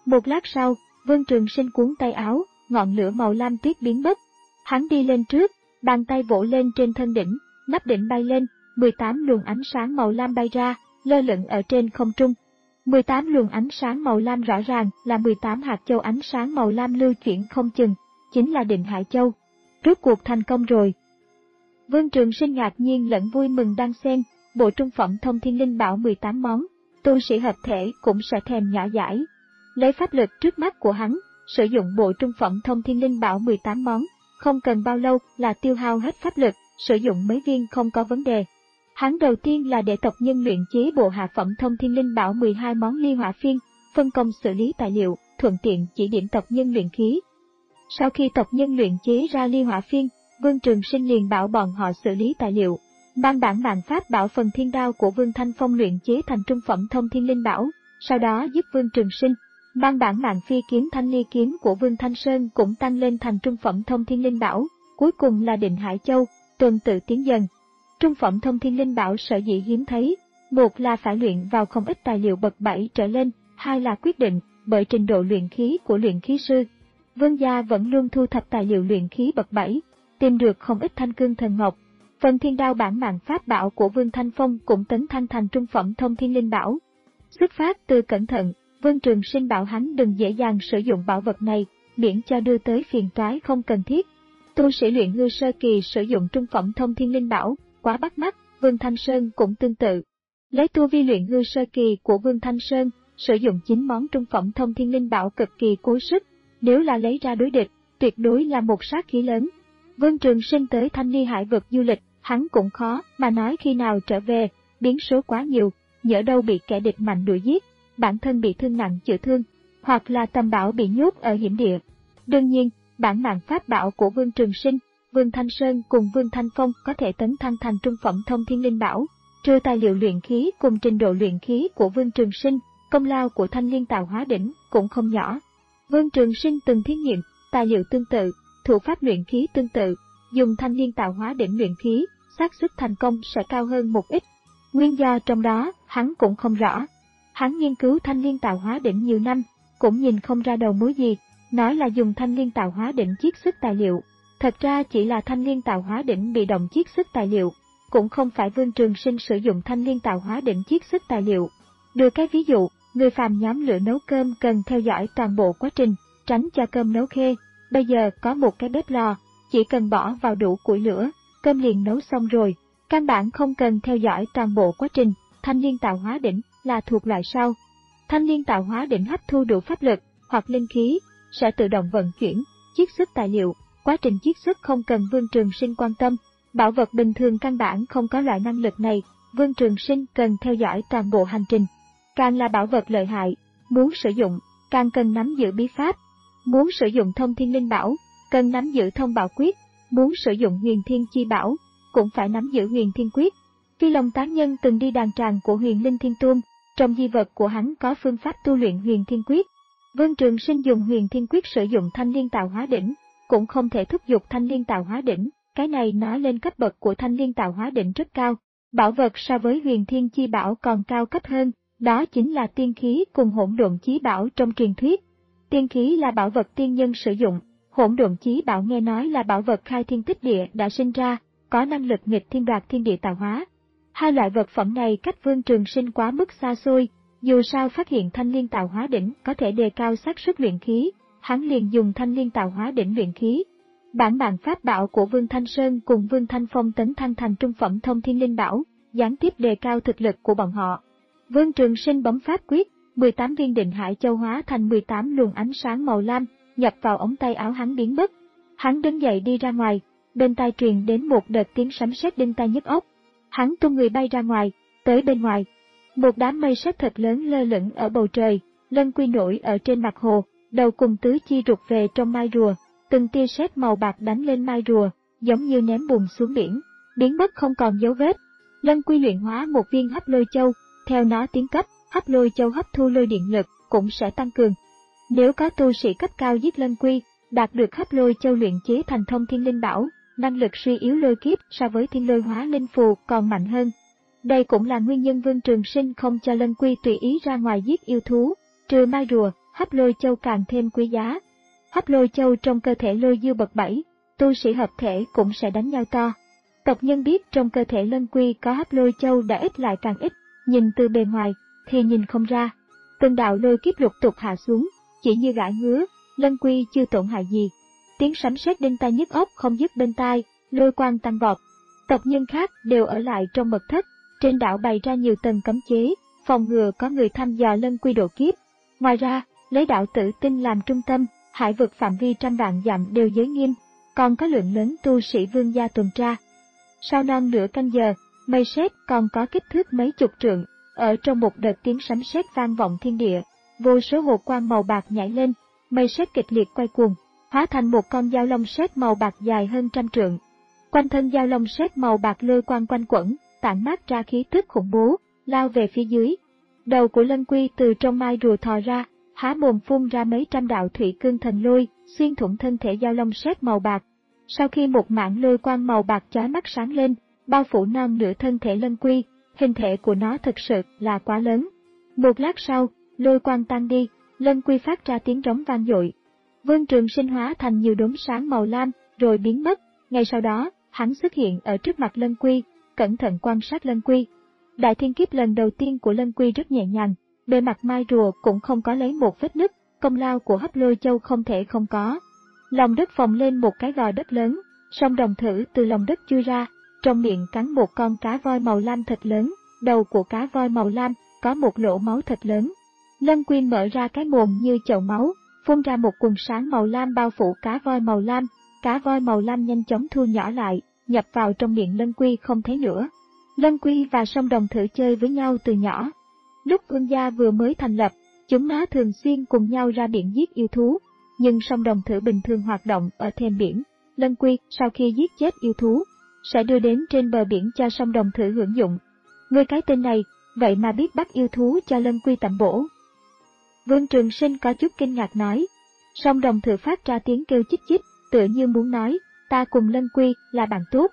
Một lát sau, Vương Trường Sinh cuốn tay áo, ngọn lửa màu lam tuyết biến mất. Hắn đi lên trước, bàn tay vỗ lên trên thân đỉnh, nắp đỉnh bay lên, mười tám luồng ánh sáng màu lam bay ra, lơ lửng ở trên không trung. mười tám luồng ánh sáng màu lam rõ ràng là mười tám hạt châu ánh sáng màu lam lưu chuyển không chừng, chính là Định Hải Châu. Rốt cuộc thành công rồi. Vương Trường Sinh ngạc nhiên lẫn vui mừng đan xen, bộ trung phẩm thông thiên linh bảo mười tám món, tu sĩ hợp thể cũng sẽ thèm nhỏ dãi. Lấy pháp lực trước mắt của hắn, sử dụng bộ trung phẩm thông thiên linh bảo mười tám món, không cần bao lâu là tiêu hao hết pháp lực, sử dụng mấy viên không có vấn đề. Hắn đầu tiên là để tộc nhân luyện chế bộ hạ phẩm thông thiên linh bảo mười hai món ly hỏa phiên, phân công xử lý tài liệu, thuận tiện chỉ điểm tộc nhân luyện khí. Sau khi tộc nhân luyện chế ra ly hỏa phiên, Vương Trường Sinh liền bảo bọn họ xử lý tài liệu, mang bản mạng pháp bảo phần thiên đao của Vương Thanh Phong luyện chế thành trung phẩm thông thiên linh bảo, sau đó giúp Vương Trường Sinh mang bản mạng phi kiếm thanh ly kiếm của Vương Thanh Sơn cũng tăng lên thành trung phẩm thông thiên linh bảo, cuối cùng là Định Hải Châu, tuần tự tiến dần. Trung phẩm thông thiên linh bảo sở dĩ hiếm thấy, một là phải luyện vào không ít tài liệu bậc bảy trở lên, hai là quyết định bởi trình độ luyện khí của luyện khí sư. Vương gia vẫn luôn thu thập tài liệu luyện khí bậc bảy, tìm được không ít thanh cương thần ngọc. Phần thiên đao bản mạng pháp bảo của Vương Thanh Phong cũng tấn thăng thành trung phẩm thông thiên linh bảo. Xuất phát từ cẩn thận, Vương Trường Sinh bảo hắn đừng dễ dàng sử dụng bảo vật này, miễn cho đưa tới phiền toái không cần thiết. Tu sĩ luyện hư sơ kỳ sử dụng trung phẩm thông thiên linh bảo, quá bắt mắt, Vương Thanh Sơn cũng tương tự. Lấy tu vi luyện hư sơ kỳ của Vương Thanh Sơn, sử dụng chín món trung phẩm thông thiên linh bảo cực kỳ cố sức, nếu là lấy ra đối địch, tuyệt đối là một sát khí lớn. Vương Trường Sinh tới Thanh Ly Hải vực du lịch, hắn cũng khó mà nói khi nào trở về, biến số quá nhiều, nhỡ đâu bị kẻ địch mạnh đuổi giết, bản thân bị thương nặng chữa thương, hoặc là tầm bảo bị nhốt ở hiểm địa. Đương nhiên, bản mạng pháp bảo của Vương Trường Sinh, Vương Thanh Sơn cùng Vương Thanh Phong có thể tấn thăng thành trung phẩm thông thiên linh bảo, trừ tài liệu luyện khí cùng trình độ luyện khí của Vương Trường Sinh, công lao của Thanh Liên Tạo Hóa Đỉnh cũng không nhỏ. Vương Trường Sinh từng thí nghiệm, tài liệu tương tự, thủ pháp luyện khí tương tự, dùng Thanh Liên Tạo Hóa Đỉnh luyện khí, xác suất thành công sẽ cao hơn một ít. Nguyên do trong đó, hắn cũng không rõ. Hắn nghiên cứu Thanh Liên Tạo Hóa Đỉnh nhiều năm, cũng nhìn không ra đầu mối gì, nói là dùng Thanh Liên Tạo Hóa Đỉnh chiết xuất tài liệu. Thật ra chỉ là Thanh Liên Tạo Hóa Đỉnh bị động chiết xuất tài liệu, cũng không phải Vương Trường Sinh sử dụng Thanh Liên Tạo Hóa Đỉnh chiết xuất tài liệu. Đưa cái ví dụ, người phàm nhóm lửa nấu cơm cần theo dõi toàn bộ quá trình, tránh cho cơm nấu khê. Bây giờ có một cái bếp lò, chỉ cần bỏ vào đủ củi lửa, cơm liền nấu xong rồi, căn bản không cần theo dõi toàn bộ quá trình. Thanh Liên Tạo Hóa Đỉnh là thuộc loại sau. Thanh Liên Tạo Hóa Đỉnh hấp thu đủ pháp lực hoặc linh khí, sẽ tự động vận chuyển, chiết xuất tài liệu. Quá trình chiết xuất không cần Vương Trường Sinh quan tâm, bảo vật bình thường căn bản không có loại năng lực này, Vương Trường Sinh cần theo dõi toàn bộ hành trình. Càng là bảo vật lợi hại, muốn sử dụng, càng cần nắm giữ bí pháp. Muốn sử dụng thông thiên linh bảo, cần nắm giữ thông bảo quyết, muốn sử dụng huyền thiên chi bảo, cũng phải nắm giữ huyền thiên quyết. Phi Long Tán Nhân từng đi đàn tràng của Huyền Linh Thiên Tôn, trong di vật của hắn có phương pháp tu luyện huyền thiên quyết. Vương Trường Sinh dùng huyền thiên quyết sử dụng Thanh Liên Tạo Hóa Đỉnh, cũng không thể thúc giục Thanh Liên Tạo Hóa Đỉnh, cái này nói lên cấp bậc của Thanh Liên Tạo Hóa Đỉnh rất cao. Bảo vật so với huyền thiên chi bảo còn cao cấp hơn, đó chính là tiên khí cùng hỗn độn chí bảo trong truyền thuyết. Tiên khí là bảo vật tiên nhân sử dụng, hỗn độn chí bảo nghe nói là bảo vật khai thiên tích địa đã sinh ra, có năng lực nghịch thiên đoạt thiên địa tạo hóa. Hai loại vật phẩm này cách Vương Trường Sinh quá mức xa xôi, dù sao phát hiện Thanh Liên Tạo Hóa Đỉnh có thể đề cao xác suất luyện khí, hắn liền dùng Thanh Liên Tạo Hóa Đỉnh luyện khí. Bản mạng pháp bảo của Vương Thanh Sơn cùng Vương Thanh Phong tấn thăng thành trung phẩm thông thiên linh bảo, gián tiếp đề cao thực lực của bọn họ. Vương Trường Sinh bấm pháp quyết, mười tám viên Định Hải Châu hóa thành mười tám luồng ánh sáng màu lam, nhập vào ống tay áo hắn biến mất. Hắn đứng dậy đi ra ngoài, bên tai truyền đến một đợt tiếng sấm sét đinh tai nhức óc. Hắn tung người bay ra ngoài, tới bên ngoài. Một đám mây sét thật lớn lơ lửng ở bầu trời, lân quy nổi ở trên mặt hồ, đầu cùng tứ chi rụt về trong mai rùa, từng tia sét màu bạc đánh lên mai rùa, giống như ném bùn xuống biển, biến mất không còn dấu vết. Lân quy luyện hóa một viên hấp lôi châu, theo nó tiến cấp, hấp lôi châu hấp thu lôi điện lực cũng sẽ tăng cường. Nếu có tu sĩ cấp cao giết lân quy, đạt được hấp lôi châu luyện chế thành thông thiên linh bảo, năng lực suy yếu lôi kiếp so với thiên lôi hóa linh phù còn mạnh hơn. Đây cũng là nguyên nhân Vương Trường Sinh không cho lân quy tùy ý ra ngoài giết yêu thú, trừ mai rùa, hấp hấp lôi châu càng thêm quý giá. Hấp lôi châu trong cơ thể lôi dư bậc bảy, tu sĩ hợp thể cũng sẽ đánh nhau to. Tộc nhân biết trong cơ thể Lân Quy có hấp lôi châu đã ít lại càng ít, nhìn từ bề ngoài thì nhìn không ra. Từng đạo lôi kiếp lục tục hạ xuống, chỉ như gãi ngứa, Lân Quy chưa tổn hại gì. Tiếng sấm sét đinh tai nhức óc không dứt bên tai, lôi quang tăng vọt. Tộc nhân khác đều ở lại trong mật thất, trên đảo bày ra nhiều tầng cấm chế, phòng ngừa có người thăm dò Lân Quy độ kiếp. Ngoài ra, lấy đảo Tử Tinh làm trung tâm, hải vực phạm vi trăm vạn dặm đều giới nghiêm, còn có lượng lớn tu sĩ vương gia tuần tra. Sau non nửa canh giờ, mây sét còn có kích thước mấy chục trượng, ở trong một đợt tiếng sấm sét vang vọng thiên địa, vô số hồ quang màu bạc nhảy lên, mây sét kịch liệt quay cuồng, hóa thành một con dao long sét màu bạc dài hơn trăm trượng. Quanh thân dao long sét màu bạc lôi quang quanh quẩn, tản mát ra khí tức khủng bố, lao về phía dưới. Đầu của Lân Quy từ trong mai rùa thò ra, há mồm phun ra mấy trăm đạo thủy cương thần lôi, xuyên thủng thân thể dao long sét màu bạc. Sau khi một mảng lôi quang màu bạc chói mắt sáng lên, bao phủ non nửa thân thể Lân Quy, hình thể của nó thực sự là quá lớn. Một lát sau, lôi quang tan đi, Lân Quy phát ra tiếng rống vang dội. Vương Trường Sinh hóa thành nhiều đốm sáng màu lam, rồi biến mất. Ngay sau đó, hắn xuất hiện ở trước mặt Lân Quy, cẩn thận quan sát Lân Quy. Đại thiên kiếp lần đầu tiên của Lân Quy rất nhẹ nhàng, bề mặt mai rùa cũng không có lấy một vết nứt, công lao của hấp lôi châu không thể không có. Lòng đất phồng lên một cái gò đất lớn, song đồng thử từ lòng đất chui ra, trong miệng cắn một con cá voi màu lam thật lớn, đầu của cá voi màu lam có một lỗ máu thật lớn. Lân Quy mở ra cái mồm như chậu máu, phun ra một quần sáng màu lam bao phủ cá voi màu lam, cá voi màu lam nhanh chóng thu nhỏ lại, nhập vào trong miệng Lân Quy không thấy nữa. Lân Quy và song đồng thử chơi với nhau từ nhỏ. Lúc vương gia vừa mới thành lập, chúng nó thường xuyên cùng nhau ra biển giết yêu thú, nhưng song đồng thử bình thường hoạt động ở thềm biển. Lân Quy sau khi giết chết yêu thú, sẽ đưa đến trên bờ biển cho song đồng thử hưởng dụng. Người cái tên này, vậy mà biết bắt yêu thú cho Lân Quy tẩm bổ. Vương Trường Sinh có chút kinh ngạc nói. Song đồng thử phát ra tiếng kêu chích chích, tựa như muốn nói, ta cùng Lân Quy là bạn tốt.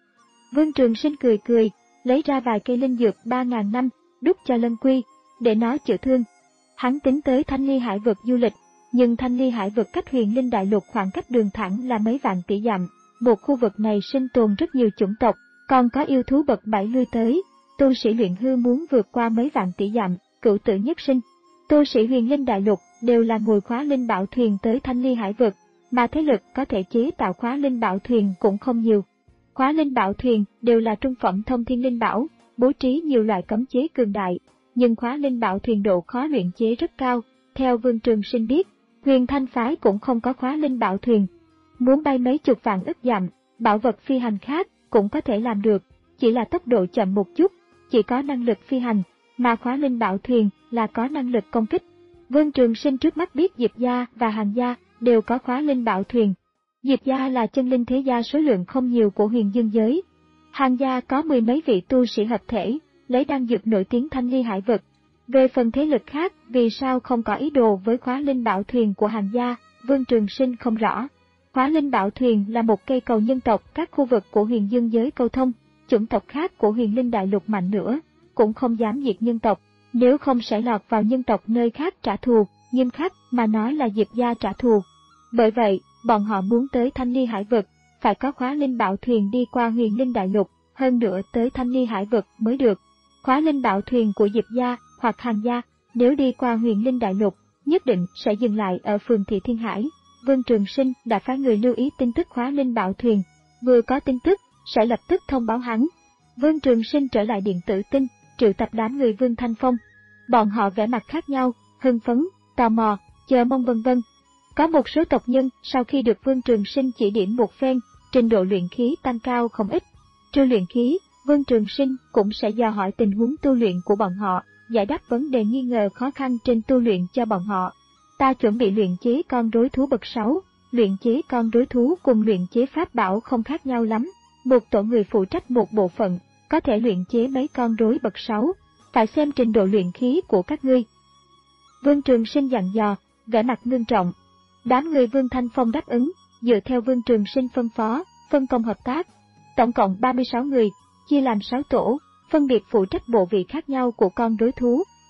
Vương Trường Sinh cười cười, lấy ra vài cây linh dược ba ngàn năm, đút cho Lân Quy, để nó chữa thương. Hắn tính tới Thanh Ly Hải vực du lịch, nhưng Thanh Ly Hải vực cách Huyền Linh Đại Lục khoảng cách đường thẳng là mấy vạn tỷ dặm. Một khu vực này sinh tồn rất nhiều chủng tộc, còn có yêu thú bậc bảy lui tới. Tu sĩ luyện hư muốn vượt qua mấy vạn tỷ dặm, cửu tử nhất sinh. Tu sĩ Huyền Linh Đại Lục đều là ngồi khóa linh bảo thuyền tới Thanh Ly Hải vực, mà thế lực có thể chế tạo khóa linh bảo thuyền cũng không nhiều. Khóa linh bảo thuyền đều là trung phẩm thông thiên linh bảo, bố trí nhiều loại cấm chế cường đại, nhưng khóa linh bảo thuyền độ khó luyện chế rất cao. Theo Vương Trường Sinh biết, Huyền Thanh phái cũng không có khóa linh bảo thuyền. Muốn bay mấy chục vạn ức dặm, bảo vật phi hành khác cũng có thể làm được, chỉ là tốc độ chậm một chút, chỉ có năng lực phi hành, mà khóa linh bảo thuyền là có năng lực công kích. Vương Trường Sinh trước mắt biết Diệp gia và Hàn gia đều có khóa linh bảo thuyền. Diệp gia là chân linh thế gia số lượng không nhiều của Huyền Dương giới. Hàn gia có mười mấy vị tu sĩ hợp thể, lấy đan dược nổi tiếng Thanh Ly Hải vực. Về phần thế lực khác, vì sao không có ý đồ với khóa linh bảo thuyền của Hàn gia, Vương Trường Sinh không rõ. Khóa linh bảo thuyền là một cây cầu nhân tộc các khu vực của Huyền Dương giới câu thông, chủng tộc khác của Huyền Linh Đại Lục mạnh nữa, cũng không dám diệt nhân tộc, nếu không sẽ lọt vào nhân tộc nơi khác trả thù, nghiêm khắc mà nói là Diệp gia trả thù. Bởi vậy, bọn họ muốn tới Thanh Ly Hải vực, phải có khóa linh bảo thuyền đi qua Huyền Linh Đại Lục, hơn nữa tới Thanh Ly Hải vực mới được. Khóa linh bảo thuyền của Diệp gia hoặc Hàn gia, nếu đi qua Huyền Linh Đại Lục, nhất định sẽ dừng lại ở phường Thị Thiên Hải. Vương Trường Sinh đã phái người lưu ý tin tức khóa linh bảo thuyền, vừa có tin tức, sẽ lập tức thông báo hắn. Vương Trường Sinh trở lại điện tử tinh, triệu tập đám người Vương Thanh Phong. Bọn họ vẻ mặt khác nhau, hưng phấn, tò mò, chờ mong vân vân. Có một số tộc nhân sau khi được Vương Trường Sinh chỉ điểm một phen, trình độ luyện khí tăng cao không ít. Trừ luyện khí, Vương Trường Sinh cũng sẽ dò hỏi tình huống tu luyện của bọn họ, giải đáp vấn đề nghi ngờ khó khăn trên tu luyện cho bọn họ. Ta chuẩn bị luyện chế con rối thú bậc sáu, luyện chế con rối thú cùng luyện chế pháp bảo không khác nhau lắm. Một tổ người phụ trách một bộ phận, có thể luyện chế mấy con rối bậc sáu, phải xem trình độ luyện khí của các ngươi. Vương Trường Sinh dặn dò, vẻ mặt ngưng trọng. Đám người Vương Thanh Phong đáp ứng, dựa theo Vương Trường Sinh phân phó, phân công hợp tác. Tổng cộng ba mươi sáu người, chia làm sáu tổ, phân biệt phụ trách bộ vị khác nhau của con rối thú,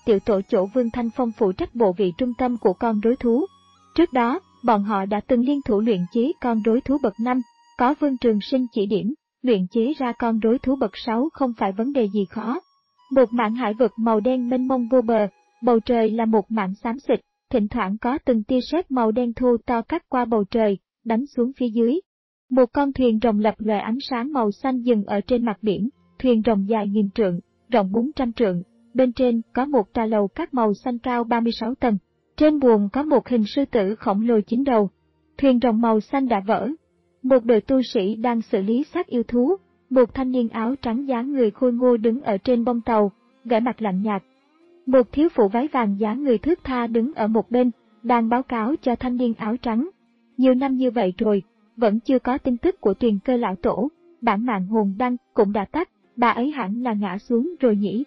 tiểu tổ chỗ Vương Thanh Phong phụ trách bộ vị trung tâm của con rối thú. Trước đó, bọn họ đã từng liên thủ luyện chế con rối thú bậc năm, có Vương Trường Sinh chỉ điểm, luyện chế ra con rối thú bậc sáu không phải vấn đề gì khó. Một mảng hải vực màu đen mênh mông vô bờ, bầu trời là một mảng xám xịt, thỉnh thoảng có từng tia sét màu đen thô to cắt qua bầu trời, đánh xuống phía dưới. Một con thuyền rồng lập lòe ánh sáng màu xanh dừng ở trên mặt biển, thuyền rồng dài nghìn trượng, rộng bốn trăm trượng, bên trên có một tòa lầu các màu xanh cao ba mươi sáu tầng, trên buồng có một hình sư tử khổng lồ chín đầu. Thuyền rồng màu xanh đã vỡ. Một đội tu sĩ đang xử lý xác yêu thú, một thanh niên áo trắng dáng người khôi ngô đứng ở trên bông tàu, vẻ mặt lạnh nhạt. Một thiếu phụ váy vàng dáng người thướt tha đứng ở một bên, đang báo cáo cho thanh niên áo trắng. Nhiều năm như vậy rồi, vẫn chưa có tin tức của Tuyền Cơ lão tổ, bản mạng hồn đăng cũng đã tắt, bà ấy hẳn là ngã xuống rồi nhỉ.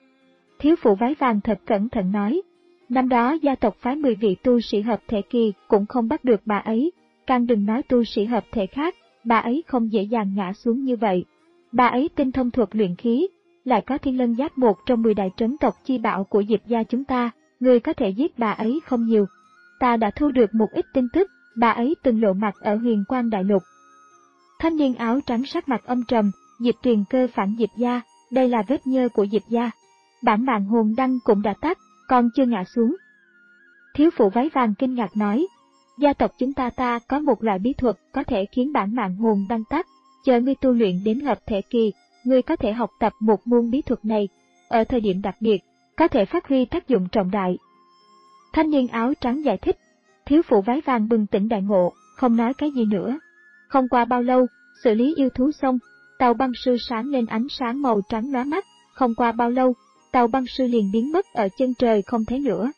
Thiếu phụ váy vàng thật cẩn thận nói, năm đó gia tộc phái mười vị tu sĩ hợp thể kỳ cũng không bắt được bà ấy, càng đừng nói tu sĩ hợp thể khác, bà ấy không dễ dàng ngã xuống như vậy. Bà ấy tinh thông thuật luyện khí, lại có thiên lân giáp một trong mười đại trấn tộc chi bảo của Diệp gia chúng ta, người có thể giết bà ấy không nhiều. Ta đã thu được một ít tin tức, bà ấy từng lộ mặt ở Huyền Quang Đại Lục. Thanh niên áo trắng sắc mặt âm trầm, Diệp Tuyền Cơ phản Diệp gia, đây là vết nhơ của Diệp gia. Bản mạng hồn đăng cũng đã tắt, còn chưa ngã xuống. Thiếu phụ váy vàng kinh ngạc nói, gia tộc chúng ta ta có một loại bí thuật có thể khiến bản mạng hồn đăng tắt, chờ ngươi tu luyện đến hợp thể kỳ, ngươi có thể học tập một môn bí thuật này, ở thời điểm đặc biệt, có thể phát huy tác dụng trọng đại. Thanh niên áo trắng giải thích, thiếu phụ váy vàng bừng tỉnh đại ngộ, không nói cái gì nữa. Không qua bao lâu, xử lý yêu thú xong, tàu băng sư sáng lên ánh sáng màu trắng lóa mắt, không qua bao lâu, tàu băng sư liền biến mất ở chân trời không thấy nữa.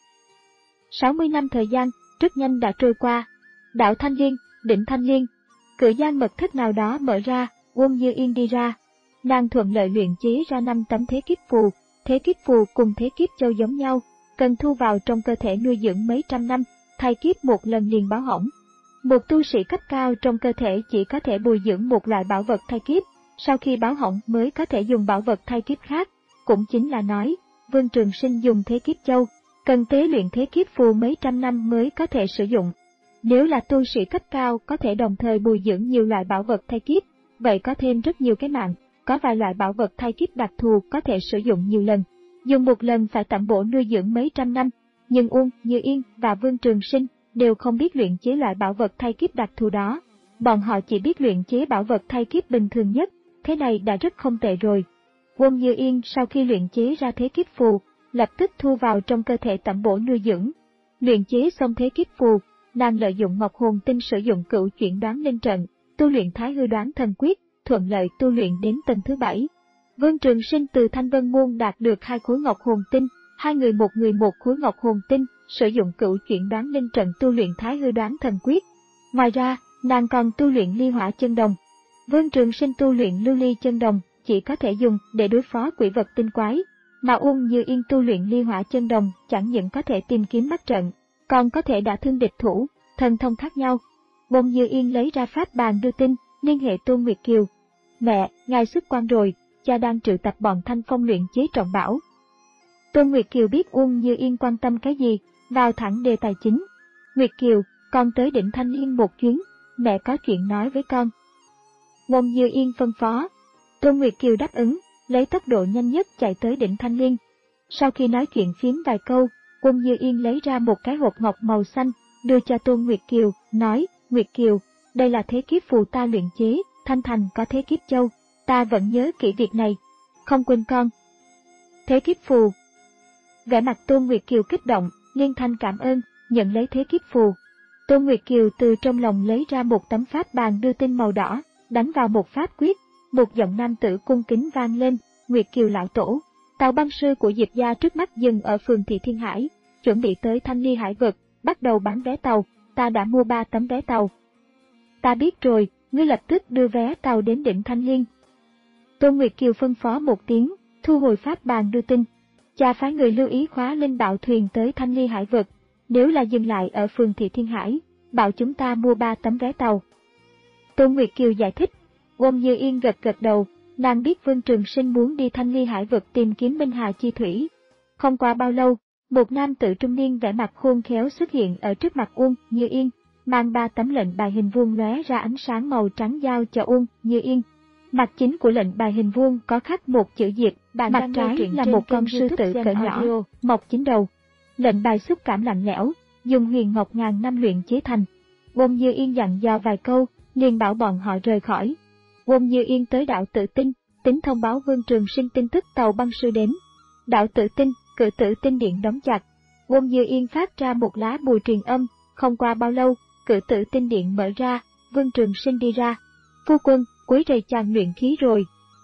sáu mươi năm thời gian, rất nhanh đã trôi qua. Đảo Thanh Liên, đỉnh Thanh Liên, cửa gian mật thất nào đó mở ra, Uông Như Yên đi ra. Nàng thuận lợi luyện chế ra năm tấm thế kiếp phù, thế kiếp phù cùng thế kiếp châu giống nhau, cần thu vào trong cơ thể nuôi dưỡng mấy trăm năm, thay kiếp một lần liền báo hỏng. Một tu sĩ cấp cao trong cơ thể chỉ có thể bồi dưỡng một loại bảo vật thay kiếp, sau khi báo hỏng mới có thể dùng bảo vật thay kiếp khác. Cũng chính là nói, Vương Trường Sinh dùng thế kiếp châu, cần tế luyện thế kiếp phù mấy trăm năm mới có thể sử dụng. Nếu là tu sĩ cấp cao có thể đồng thời bồi dưỡng nhiều loại bảo vật thay kiếp, vậy có thêm rất nhiều cái mạng, có vài loại bảo vật thay kiếp đặc thù có thể sử dụng nhiều lần. Dùng một lần phải tẩm bổ nuôi dưỡng mấy trăm năm, nhưng Uông Như Yên và Vương Trường Sinh đều không biết luyện chế loại bảo vật thay kiếp đặc thù đó. Bọn họ chỉ biết luyện chế bảo vật thay kiếp bình thường nhất, thế này đã rất không tệ rồi. Uông Như Yên sau khi luyện chế ra thế kiếp phù, lập tức thu vào trong cơ thể tẩm bổ nuôi dưỡng. Luyện chế xong thế kiếp phù, nàng lợi dụng Ngọc Hồn Tinh sử dụng cửu chuyển đoán linh trận, tu luyện Thái Hư Đoán Thần Quyết, thuận lợi tu luyện đến tầng thứ bảy. Vương Trường Sinh từ Thanh Vân Môn đạt được hai khối Ngọc Hồn Tinh, hai người một người một khối Ngọc Hồn Tinh, sử dụng cửu chuyển đoán linh trận tu luyện Thái Hư Đoán Thần Quyết. Ngoài ra, nàng còn tu luyện Ly Hỏa Chân Đồng. Vương Trường Sinh tu luyện Lưu Ly Chân Đồng chỉ có thể dùng để đối phó quỷ vật tinh quái, mà Uông Như Yên tu luyện Ly Hỏa Chân Đồng chẳng những có thể tìm kiếm mắt trận, còn có thể đả thương địch thủ, thần thông khác nhau. Uông Như Yên lấy ra pháp bàn đưa tin, liên hệ Tôn Nguyệt Kiều. Mẹ, ngài xuất quan rồi, cha đang triệu tập bọn Thanh Phong luyện chế trọng bảo. Tôn Nguyệt Kiều biết Uông Như Yên quan tâm cái gì, vào thẳng đề tài chính. Nguyệt Kiều, con tới đỉnh Thanh Liên một chuyến, mẹ có chuyện nói với con. Uông Như Yên phân phó. Tôn Nguyệt Kiều đáp ứng, lấy tốc độ nhanh nhất chạy tới đỉnh Thanh Liên. Sau khi nói chuyện phiếm vài câu, Uông Như Yên lấy ra một cái hộp ngọc màu xanh, đưa cho Tôn Nguyệt Kiều, nói, Nguyệt Kiều, đây là thế kiếp phù ta luyện chế, Thanh Thành có thế kiếp châu, ta vẫn nhớ kỹ việc này, không quên con. Thế kiếp phù. Vẻ mặt Tôn Nguyệt Kiều kích động, liên thanh cảm ơn, nhận lấy thế kiếp phù. Tôn Nguyệt Kiều từ trong lòng lấy ra một tấm pháp bàn đưa tin màu đỏ, đánh vào một pháp quyết, một giọng nam tử cung kính vang lên, Nguyệt Kiều lão tổ. Tàu băng sư của Diệp gia trước mắt dừng ở phường Thị Thiên Hải, chuẩn bị tới Thanh Ly Hải vực, bắt đầu bán vé tàu, ta đã mua ba tấm vé tàu. Ta biết rồi, ngươi lập tức đưa vé tàu đến đỉnh Thanh Liên. Tôn Nguyệt Kiều phân phó một tiếng, thu hồi pháp bàn đưa tin. Cha phái người lưu ý khóa linh đạo thuyền tới Thanh Ly Hải vực, nếu là dừng lại ở phường Thị Thiên Hải, bảo chúng ta mua ba tấm vé tàu. Tôn Nguyệt Kiều giải thích. Uông Như Yên gật gật đầu, nàng biết Vương Trường Sinh muốn đi Thanh Ly Hải vực tìm kiếm Minh Hà Chi Thủy. Không qua bao lâu, một nam tử trung niên vẻ mặt khôn khéo xuất hiện ở trước mặt Uông Như Yên, mang ba tấm lệnh bài hình vuông lóe ra ánh sáng màu trắng giao cho Uông Như Yên. Mặt chính của lệnh bài hình vuông có khắc một chữ Diệp, mặt trái là một con sư tử cỡ nhỏ, mọc chín đầu. Lệnh bài xúc cảm lạnh lẽo, dùng huyền ngọc ngàn năm luyện chế thành. Uông Như Yên dặn dò vài câu, liền bảo bọn họ rời khỏi. Uông Như Yên tới đảo Tử Tinh, tính thông báo Vương Trường Sinh tin tức tàu băng sư đến. Đảo Tử Tinh, cửa Tử Tinh điện đóng chặt. Uông Như Yên phát ra một lá bùa truyền âm, không qua bao lâu, cửa Tử Tinh điện mở ra, Vương Trường Sinh đi ra. Phu quân, quấy rầy chàng luyện khí rồi.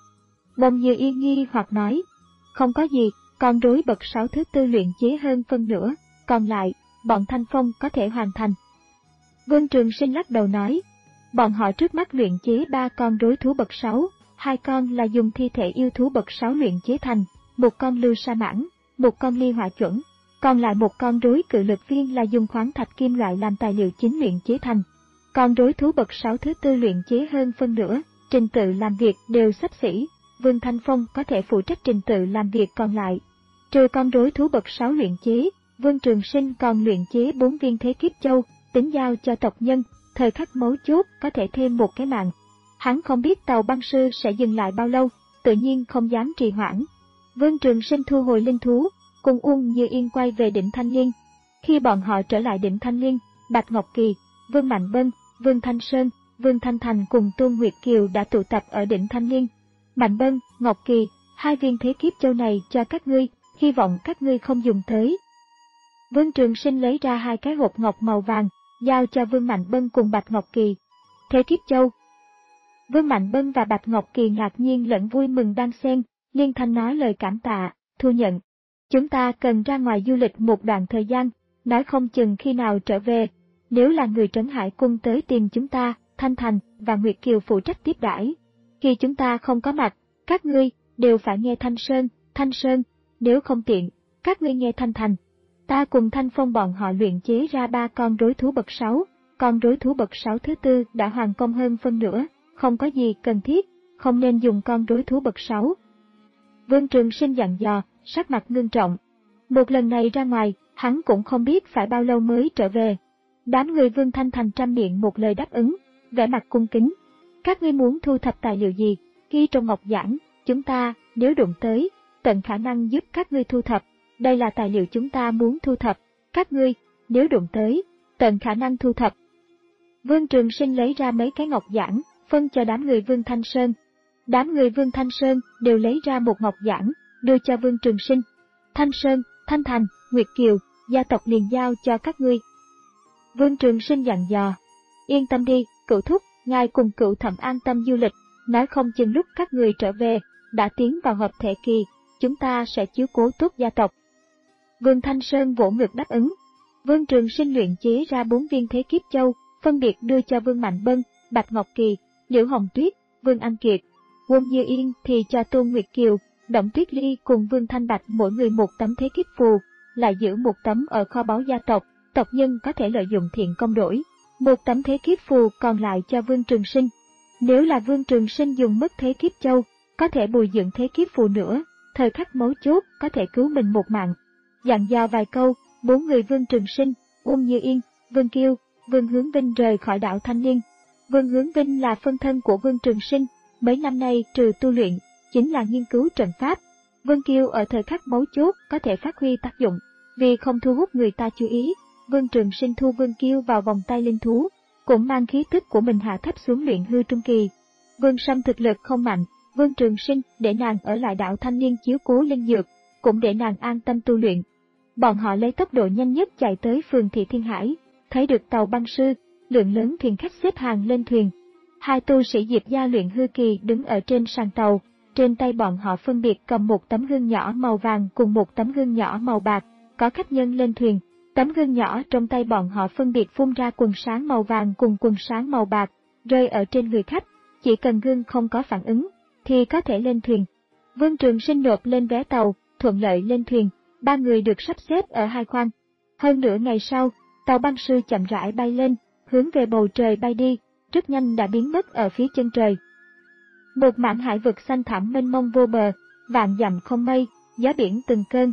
Uông Như Yên nghi hoặc nói, không có gì, con rối bậc sáu thứ tư luyện chế hơn phân nửa, còn lại, bọn Thanh Phong có thể hoàn thành. Vương Trường Sinh lắc đầu nói, bọn họ trước mắt luyện chế ba con rối thú bậc sáu, hai con là dùng thi thể yêu thú bậc sáu luyện chế thành, một con lưu sa mãng, một con ly hỏa chuẩn, còn lại một con rối cự lực viên là dùng khoáng thạch kim loại làm tài liệu chính luyện chế thành. Con rối thú bậc sáu thứ tư luyện chế hơn phân nửa, trình tự làm việc đều xấp xỉ, Vương Thanh Phong có thể phụ trách trình tự làm việc còn lại. Trừ con rối thú bậc sáu luyện chế, Vương Trường Sinh còn luyện chế bốn viên thế kiếp châu, tính giao cho tộc nhân, thời khắc mấu chốt có thể thêm một cái mạng. Hắn không biết tàu băng sư sẽ dừng lại bao lâu, tự nhiên không dám trì hoãn. Vương Trường Sinh thu hồi linh thú, cùng Uông Như Yên quay về đỉnh Thanh Liên. Khi bọn họ trở lại đỉnh Thanh Liên, Bạch Ngọc Kỳ, Vương Mạnh Bân, Vương Thanh Sơn, Vương Thanh Thành cùng Tôn Nguyệt Kiều đã tụ tập ở đỉnh Thanh Liên. Mạnh Bân, Ngọc Kỳ, hai viên thế kiếp châu này cho các ngươi, hy vọng các ngươi không dùng tới. Vương Trường Sinh lấy ra hai cái hộp ngọc màu vàng, giao cho Vương Mạnh Bân cùng Bạch Ngọc Kỳ. Thế kiếp châu. Vương Mạnh Bân và Bạch Ngọc Kỳ ngạc nhiên lẫn vui mừng đan xen, liên thanh nói lời cảm tạ, thu nhận. Chúng ta cần ra ngoài du lịch một đoạn thời gian, nói không chừng khi nào trở về. Nếu là người Trấn Hải Cung tới tìm chúng ta, Thanh Thành và Nguyệt Kiều phụ trách tiếp đãi. Khi chúng ta không có mặt, các ngươi đều phải nghe Thanh Sơn, Thanh Sơn, nếu không tiện, các ngươi nghe Thanh Thành. Ta cùng Thanh Phong bọn họ luyện chế ra ba con rối thú bậc sáu, con rối thú bậc sáu thứ tư đã hoàn công hơn phân nửa, không có gì cần thiết, không nên dùng con rối thú bậc sáu. Vương Trường Sinh dặn dò, sắc mặt ngưng trọng. Một lần này ra ngoài, hắn cũng không biết phải bao lâu mới trở về. Đám người Vương Thanh Thành trăm miệng một lời đáp ứng, vẻ mặt cung kính. Các ngươi muốn thu thập tài liệu gì, ghi trong ngọc giảng, chúng ta, nếu đụng tới, tận khả năng giúp các ngươi thu thập. Đây là tài liệu chúng ta muốn thu thập, các ngươi, nếu đụng tới, tận khả năng thu thập. Vương Trường Sinh lấy ra mấy cái ngọc giảng, phân cho đám người Vương Thanh Sơn. Đám người Vương Thanh Sơn đều lấy ra một ngọc giảng, đưa cho Vương Trường Sinh. Thanh Sơn, Thanh Thành, Nguyệt Kiều, gia tộc liền giao cho các ngươi. Vương Trường Sinh dặn dò, yên tâm đi, cửu thúc, ngài cùng cửu thẩm an tâm du lịch, nói không chừng lúc các người trở về, đã tiến vào hợp thể kỳ, chúng ta sẽ chiếu cố tốt gia tộc. Vương Thanh Sơn vỗ ngực đáp ứng. Vương Trường Sinh luyện chế ra bốn viên thế kiếp châu, phân biệt đưa cho Vương Mạnh Bân, Bạch Ngọc Kỳ, Liễu Hồng Tuyết, Vương Anh Kiệt. Uông Như Yên thì cho Tôn Nguyệt Kiều, Động Tuyết Ly cùng Vương Thanh Bạch mỗi người một tấm thế kiếp phù, lại giữ một tấm ở kho báu gia tộc, tộc nhân có thể lợi dụng thiện công đổi. Một tấm thế kiếp phù còn lại cho Vương Trường Sinh. Nếu là Vương Trường Sinh dùng mất thế kiếp châu, có thể bồi dưỡng thế kiếp phù nữa, thời khắc mấu chốt có thể cứu mình một mạng. Dặn dò vài câu, bốn người Vương Trường Sinh, Uông Như Yên, Vương Kiêu, Vương Hướng Vinh rời khỏi đảo Thanh Liên. Vương Hướng Vinh là phân thân của Vương Trường Sinh, mấy năm nay trừ tu luyện, chính là nghiên cứu trận pháp. Vương Kiêu ở thời khắc mấu chốt có thể phát huy tác dụng, vì không thu hút người ta chú ý. Vương Trường Sinh thu Vương Kiêu vào vòng tay linh thú, cũng mang khí tức của mình hạ thấp xuống luyện hư trung kỳ. Vương Sâm thực lực không mạnh, Vương Trường Sinh để nàng ở lại đảo Thanh Liên chiếu cố linh dược, cũng để nàng an tâm tu luyện. Bọn họ lấy tốc độ nhanh nhất chạy tới phường Thị Thiên Hải, thấy được tàu băng sư, lượng lớn thuyền khách xếp hàng lên thuyền. Hai tu sĩ Diệp gia luyện hư kỳ đứng ở trên sàn tàu, trên tay bọn họ phân biệt cầm một tấm gương nhỏ màu vàng cùng một tấm gương nhỏ màu bạc, có khách nhân lên thuyền. Tấm gương nhỏ trong tay bọn họ phân biệt phun ra quần sáng màu vàng cùng quần sáng màu bạc, rơi ở trên người khách, chỉ cần gương không có phản ứng, thì có thể lên thuyền. Vương Trường Sinh nộp lên vé tàu, thuận lợi lên thuyền, ba người được sắp xếp ở hai khoang. Hơn nửa ngày sau, tàu băng sư chậm rãi bay lên, hướng về bầu trời bay đi, rất nhanh đã biến mất ở phía chân trời. Một mảng hải vực xanh thẳm mênh mông vô bờ, vạn dặm không mây, gió biển từng cơn.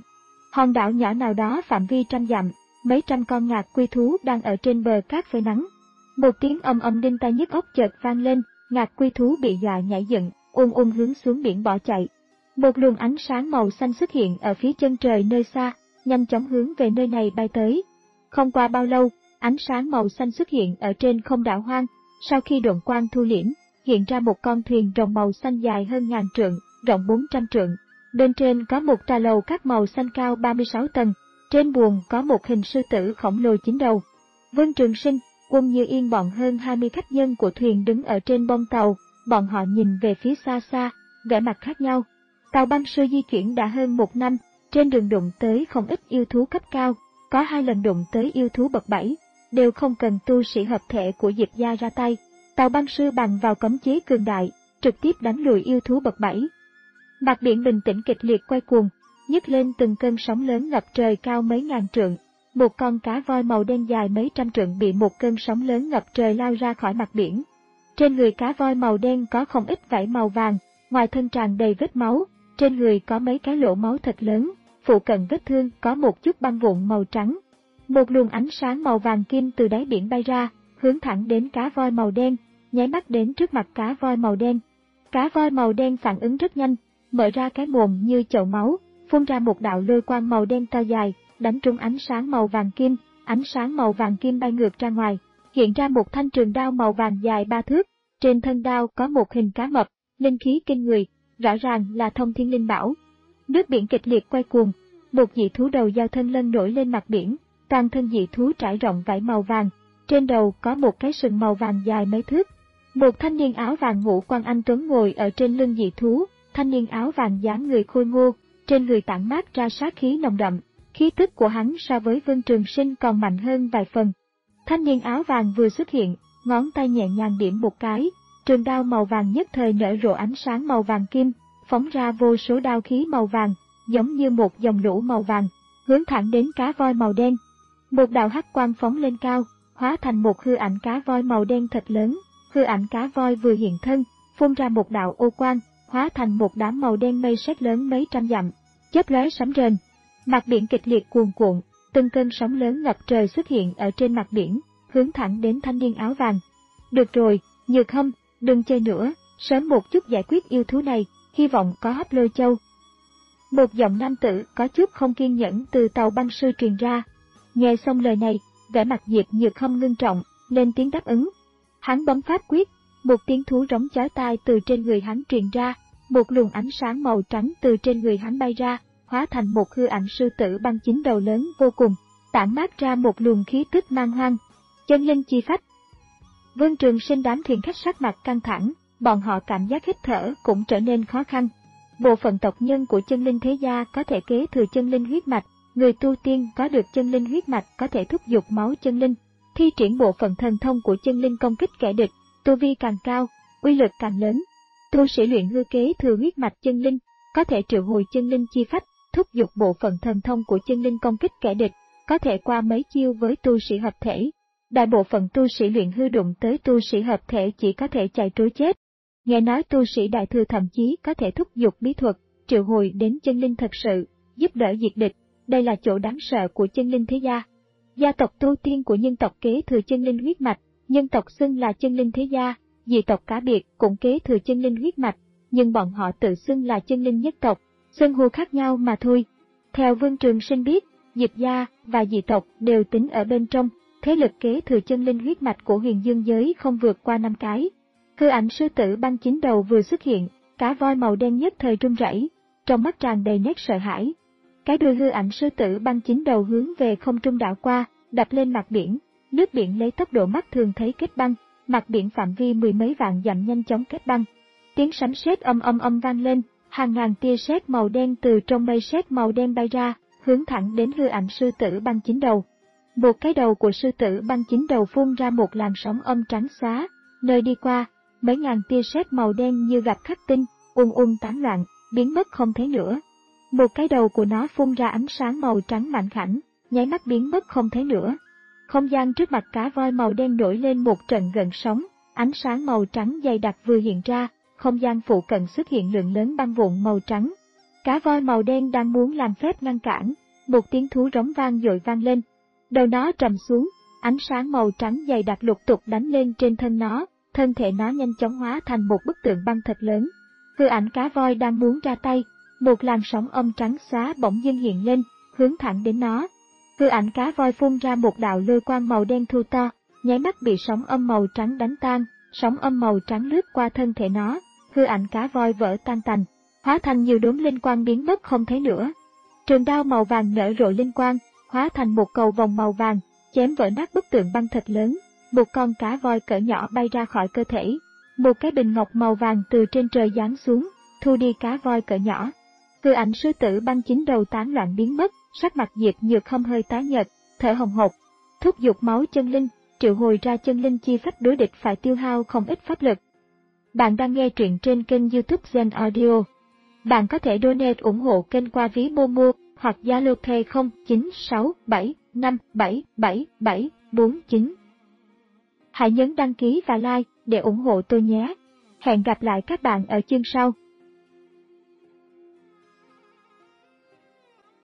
Hòn đảo nhỏ nào đó phạm vi trăm dặm, mấy trăm con ngạc quy thú đang ở trên bờ cát phơi nắng. Một tiếng ầm ầm đinh tai nhức óc chợt vang lên, ngạc quy thú bị dọa nhảy dựng, ung ung hướng xuống biển bỏ chạy. Một luồng ánh sáng màu xanh xuất hiện ở phía chân trời nơi xa, nhanh chóng hướng về nơi này bay tới. Không qua bao lâu, ánh sáng màu xanh xuất hiện ở trên không đảo hoang. Sau khi độn quang thu liễm, hiện ra một con thuyền rồng màu xanh dài hơn ngàn trượng, rộng bốn trăm trượng. Bên trên có một tòa lầu các màu xanh cao ba mươi sáu tầng, trên buồng có một hình sư tử khổng lồ chín đầu. Vương Trường Sinh, Quân Như Yên bọn hơn hai mươi khách nhân của thuyền đứng ở trên bông tàu, bọn họ nhìn về phía xa xa, vẻ mặt khác nhau. Tàu băng sư di chuyển đã hơn một năm, trên đường đụng tới không ít yêu thú cấp cao, có hai lần đụng tới yêu thú bậc bảy, đều không cần tu sĩ hợp thể của Diệp gia ra tay. Tàu băng sư bằng vào cấm chế cường đại, trực tiếp đánh lùi yêu thú bậc bảy. Mặt biển bình tĩnh kịch liệt quay cuồng, nhấc lên từng cơn sóng lớn ngập trời cao mấy ngàn trượng. Một con cá voi màu đen dài mấy trăm trượng bị một cơn sóng lớn ngập trời lao ra khỏi mặt biển. Trên người cá voi màu đen có không ít vảy màu vàng, ngoài thân tràn đầy vết máu, trên người có mấy cái lỗ máu thật lớn, phụ cận vết thương có một chút băng vụn màu trắng. Một luồng ánh sáng màu vàng kim từ đáy biển bay ra, hướng thẳng đến cá voi màu đen, nháy mắt đến trước mặt cá voi màu đen. Cá voi màu đen phản ứng rất nhanh, mở ra cái mồm như chậu máu, phun ra một đạo lôi quang màu đen to dài, đánh trúng ánh sáng màu vàng kim, ánh sáng màu vàng kim bay ngược ra ngoài, hiện ra một thanh trường đao màu vàng dài ba thước, trên thân đao có một hình cá mập, linh khí kinh người, rõ ràng là thông thiên linh bảo. Nước biển kịch liệt quay cuồng, một dị thú đầu dao thân lân nổi lên mặt biển, toàn thân dị thú trải rộng vảy màu vàng, trên đầu có một cái sừng màu vàng dài mấy thước. Một thanh niên áo vàng ngũ quan anh tuấn ngồi ở trên lưng dị thú, thanh niên áo vàng dáng người khôi ngô, trên người tản mát ra sát khí nồng đậm, khí tức của hắn so với Vương Trường Sinh còn mạnh hơn vài phần. Thanh niên áo vàng vừa xuất hiện, ngón tay nhẹ nhàng điểm một cái, trường đao màu vàng nhất thời nở rộ ánh sáng màu vàng kim, phóng ra vô số đao khí màu vàng, giống như một dòng lũ màu vàng, hướng thẳng đến cá voi màu đen. Một đạo hắc quang phóng lên cao, hóa thành một hư ảnh cá voi màu đen thật lớn. Hư ảnh cá voi vừa hiện thân, phun ra một đạo ô quang, hóa thành một đám màu đen mây sét lớn mấy trăm dặm, chớp lóe sấm rền. Mặt biển kịch liệt cuồn cuộn, từng cơn sóng lớn ngập trời xuất hiện ở trên mặt biển, hướng thẳng đến thanh niên áo vàng. Được rồi, Nhược Hâm, đừng chơi nữa, sớm một chút giải quyết yêu thú này, hy vọng có Hấp Lôi Châu. Một giọng nam tử có chút không kiên nhẫn từ tàu băng sư truyền ra. Nghe xong lời này, vẻ mặt Diệp Nhược Hâm ngưng trọng, lên tiếng đáp ứng. Hắn bấm pháp quyết, một tiếng thú rống chói tai từ trên người hắn truyền ra, một luồng ánh sáng màu trắng từ trên người hắn bay ra, hóa thành một hư ảnh sư tử băng chín đầu lớn vô cùng, tản mát ra một luồng khí tức man hoang. Chân linh chi phách. Vương Trường Sinh đám thuyền khách sắc mặt căng thẳng, bọn họ cảm giác hít thở cũng trở nên khó khăn. Bộ phận tộc nhân của chân linh thế gia có thể kế thừa chân linh huyết mạch, người tu tiên có được chân linh huyết mạch có thể thúc giục máu chân linh, thi triển bộ phận thần thông của chân linh công kích kẻ địch, tu vi càng cao, uy lực càng lớn. Tu sĩ luyện hư kế thừa huyết mạch chân linh, có thể triệu hồi chân linh chi phách, thúc giục bộ phận thần thông của chân linh công kích kẻ địch, có thể qua mấy chiêu với tu sĩ hợp thể. Đại bộ phận tu sĩ luyện hư đụng tới tu sĩ hợp thể chỉ có thể chạy trối chết. Nghe nói tu sĩ đại thừa thậm chí có thể thúc giục bí thuật, triệu hồi đến chân linh thật sự, giúp đỡ diệt địch, đây là chỗ đáng sợ của chân linh thế gia. Gia tộc tu tiên của nhân tộc kế thừa chân linh huyết mạch, nhân tộc xưng là chân linh thế gia, dị tộc cá biệt cũng kế thừa chân linh huyết mạch, nhưng bọn họ tự xưng là chân linh nhất tộc, xưng hô khác nhau mà thôi. Theo Vương Trường Sinh biết, Diệp gia và dị tộc đều tính ở bên trong, thế lực kế thừa chân linh huyết mạch của huyền dương giới không vượt qua năm cái. Hư ảnh sư tử băng chín đầu vừa xuất hiện, cá voi màu đen nhất thời run rẩy, trong mắt tràn đầy nét sợ hãi. Cái đuôi hư ảnh sư tử băng chín đầu hướng về không trung đảo qua, đập lên mặt biển, nước biển lấy tốc độ mắt thường thấy kết băng, mặt biển phạm vi mười mấy vạn dặm nhanh chóng kết băng. Tiếng sấm sét âm âm âm vang lên, hàng ngàn tia sét màu đen từ trong mây sét màu đen bay ra, hướng thẳng đến hư ảnh sư tử băng chín đầu. Một cái đầu của sư tử băng chín đầu phun ra một làn sóng âm trắng xóa, nơi đi qua, mấy ngàn tia sét màu đen như gặp khắc tinh, ùn ùn tán loạn, biến mất không thấy nữa. Một cái đầu của nó phun ra ánh sáng màu trắng mạnh khảnh, nháy mắt biến mất không thấy nữa. Không gian trước mặt cá voi màu đen nổi lên một trận gợn sóng, ánh sáng màu trắng dày đặc vừa hiện ra, không gian phụ cận xuất hiện lượng lớn băng vụn màu trắng. Cá voi màu đen đang muốn làm phép ngăn cản, một tiếng thú rống vang dội vang lên. Đầu nó trầm xuống, ánh sáng màu trắng dày đặc lục tục đánh lên trên thân nó, thân thể nó nhanh chóng hóa thành một bức tượng băng thật lớn. Hư ảnh cá voi đang muốn ra tay, một làn sóng âm trắng xóa bỗng dưng hiện lên, hướng thẳng đến nó. Hư ảnh cá voi phun ra một đạo lôi quang màu đen thu to, nháy mắt bị sóng âm màu trắng đánh tan, sóng âm màu trắng lướt qua thân thể nó, hư ảnh cá voi vỡ tan tành, hóa thành nhiều đốm linh quang biến mất không thấy nữa. Trường đao màu vàng nở rộ linh quang, hóa thành một cầu vòng màu vàng, chém vỡ nát bức tượng băng thật lớn. Một con cá voi cỡ nhỏ bay ra khỏi cơ thể. Một cái bình ngọc màu vàng từ trên trời giáng xuống, thu đi cá voi cỡ nhỏ. Hư ảnh sư tử băng chín đầu tán loạn biến mất, sắc mặt Diệp Nhược Hâm hơi tái nhợt, thở hồng hộc. Thúc giục máu chân linh, triệu hồi ra chân linh chi phách đối địch phải tiêu hao không ít pháp lực. Bạn đang nghe truyện trên kênh YouTube Zen Audio. Bạn có thể donate ủng hộ kênh qua ví Momo hoặc Zalo Pay không chín sáu bảy năm bảy bảy bảy bốn chín. Hãy nhấn đăng ký và like để ủng hộ tôi nhé. Hẹn gặp lại các bạn ở chương sau.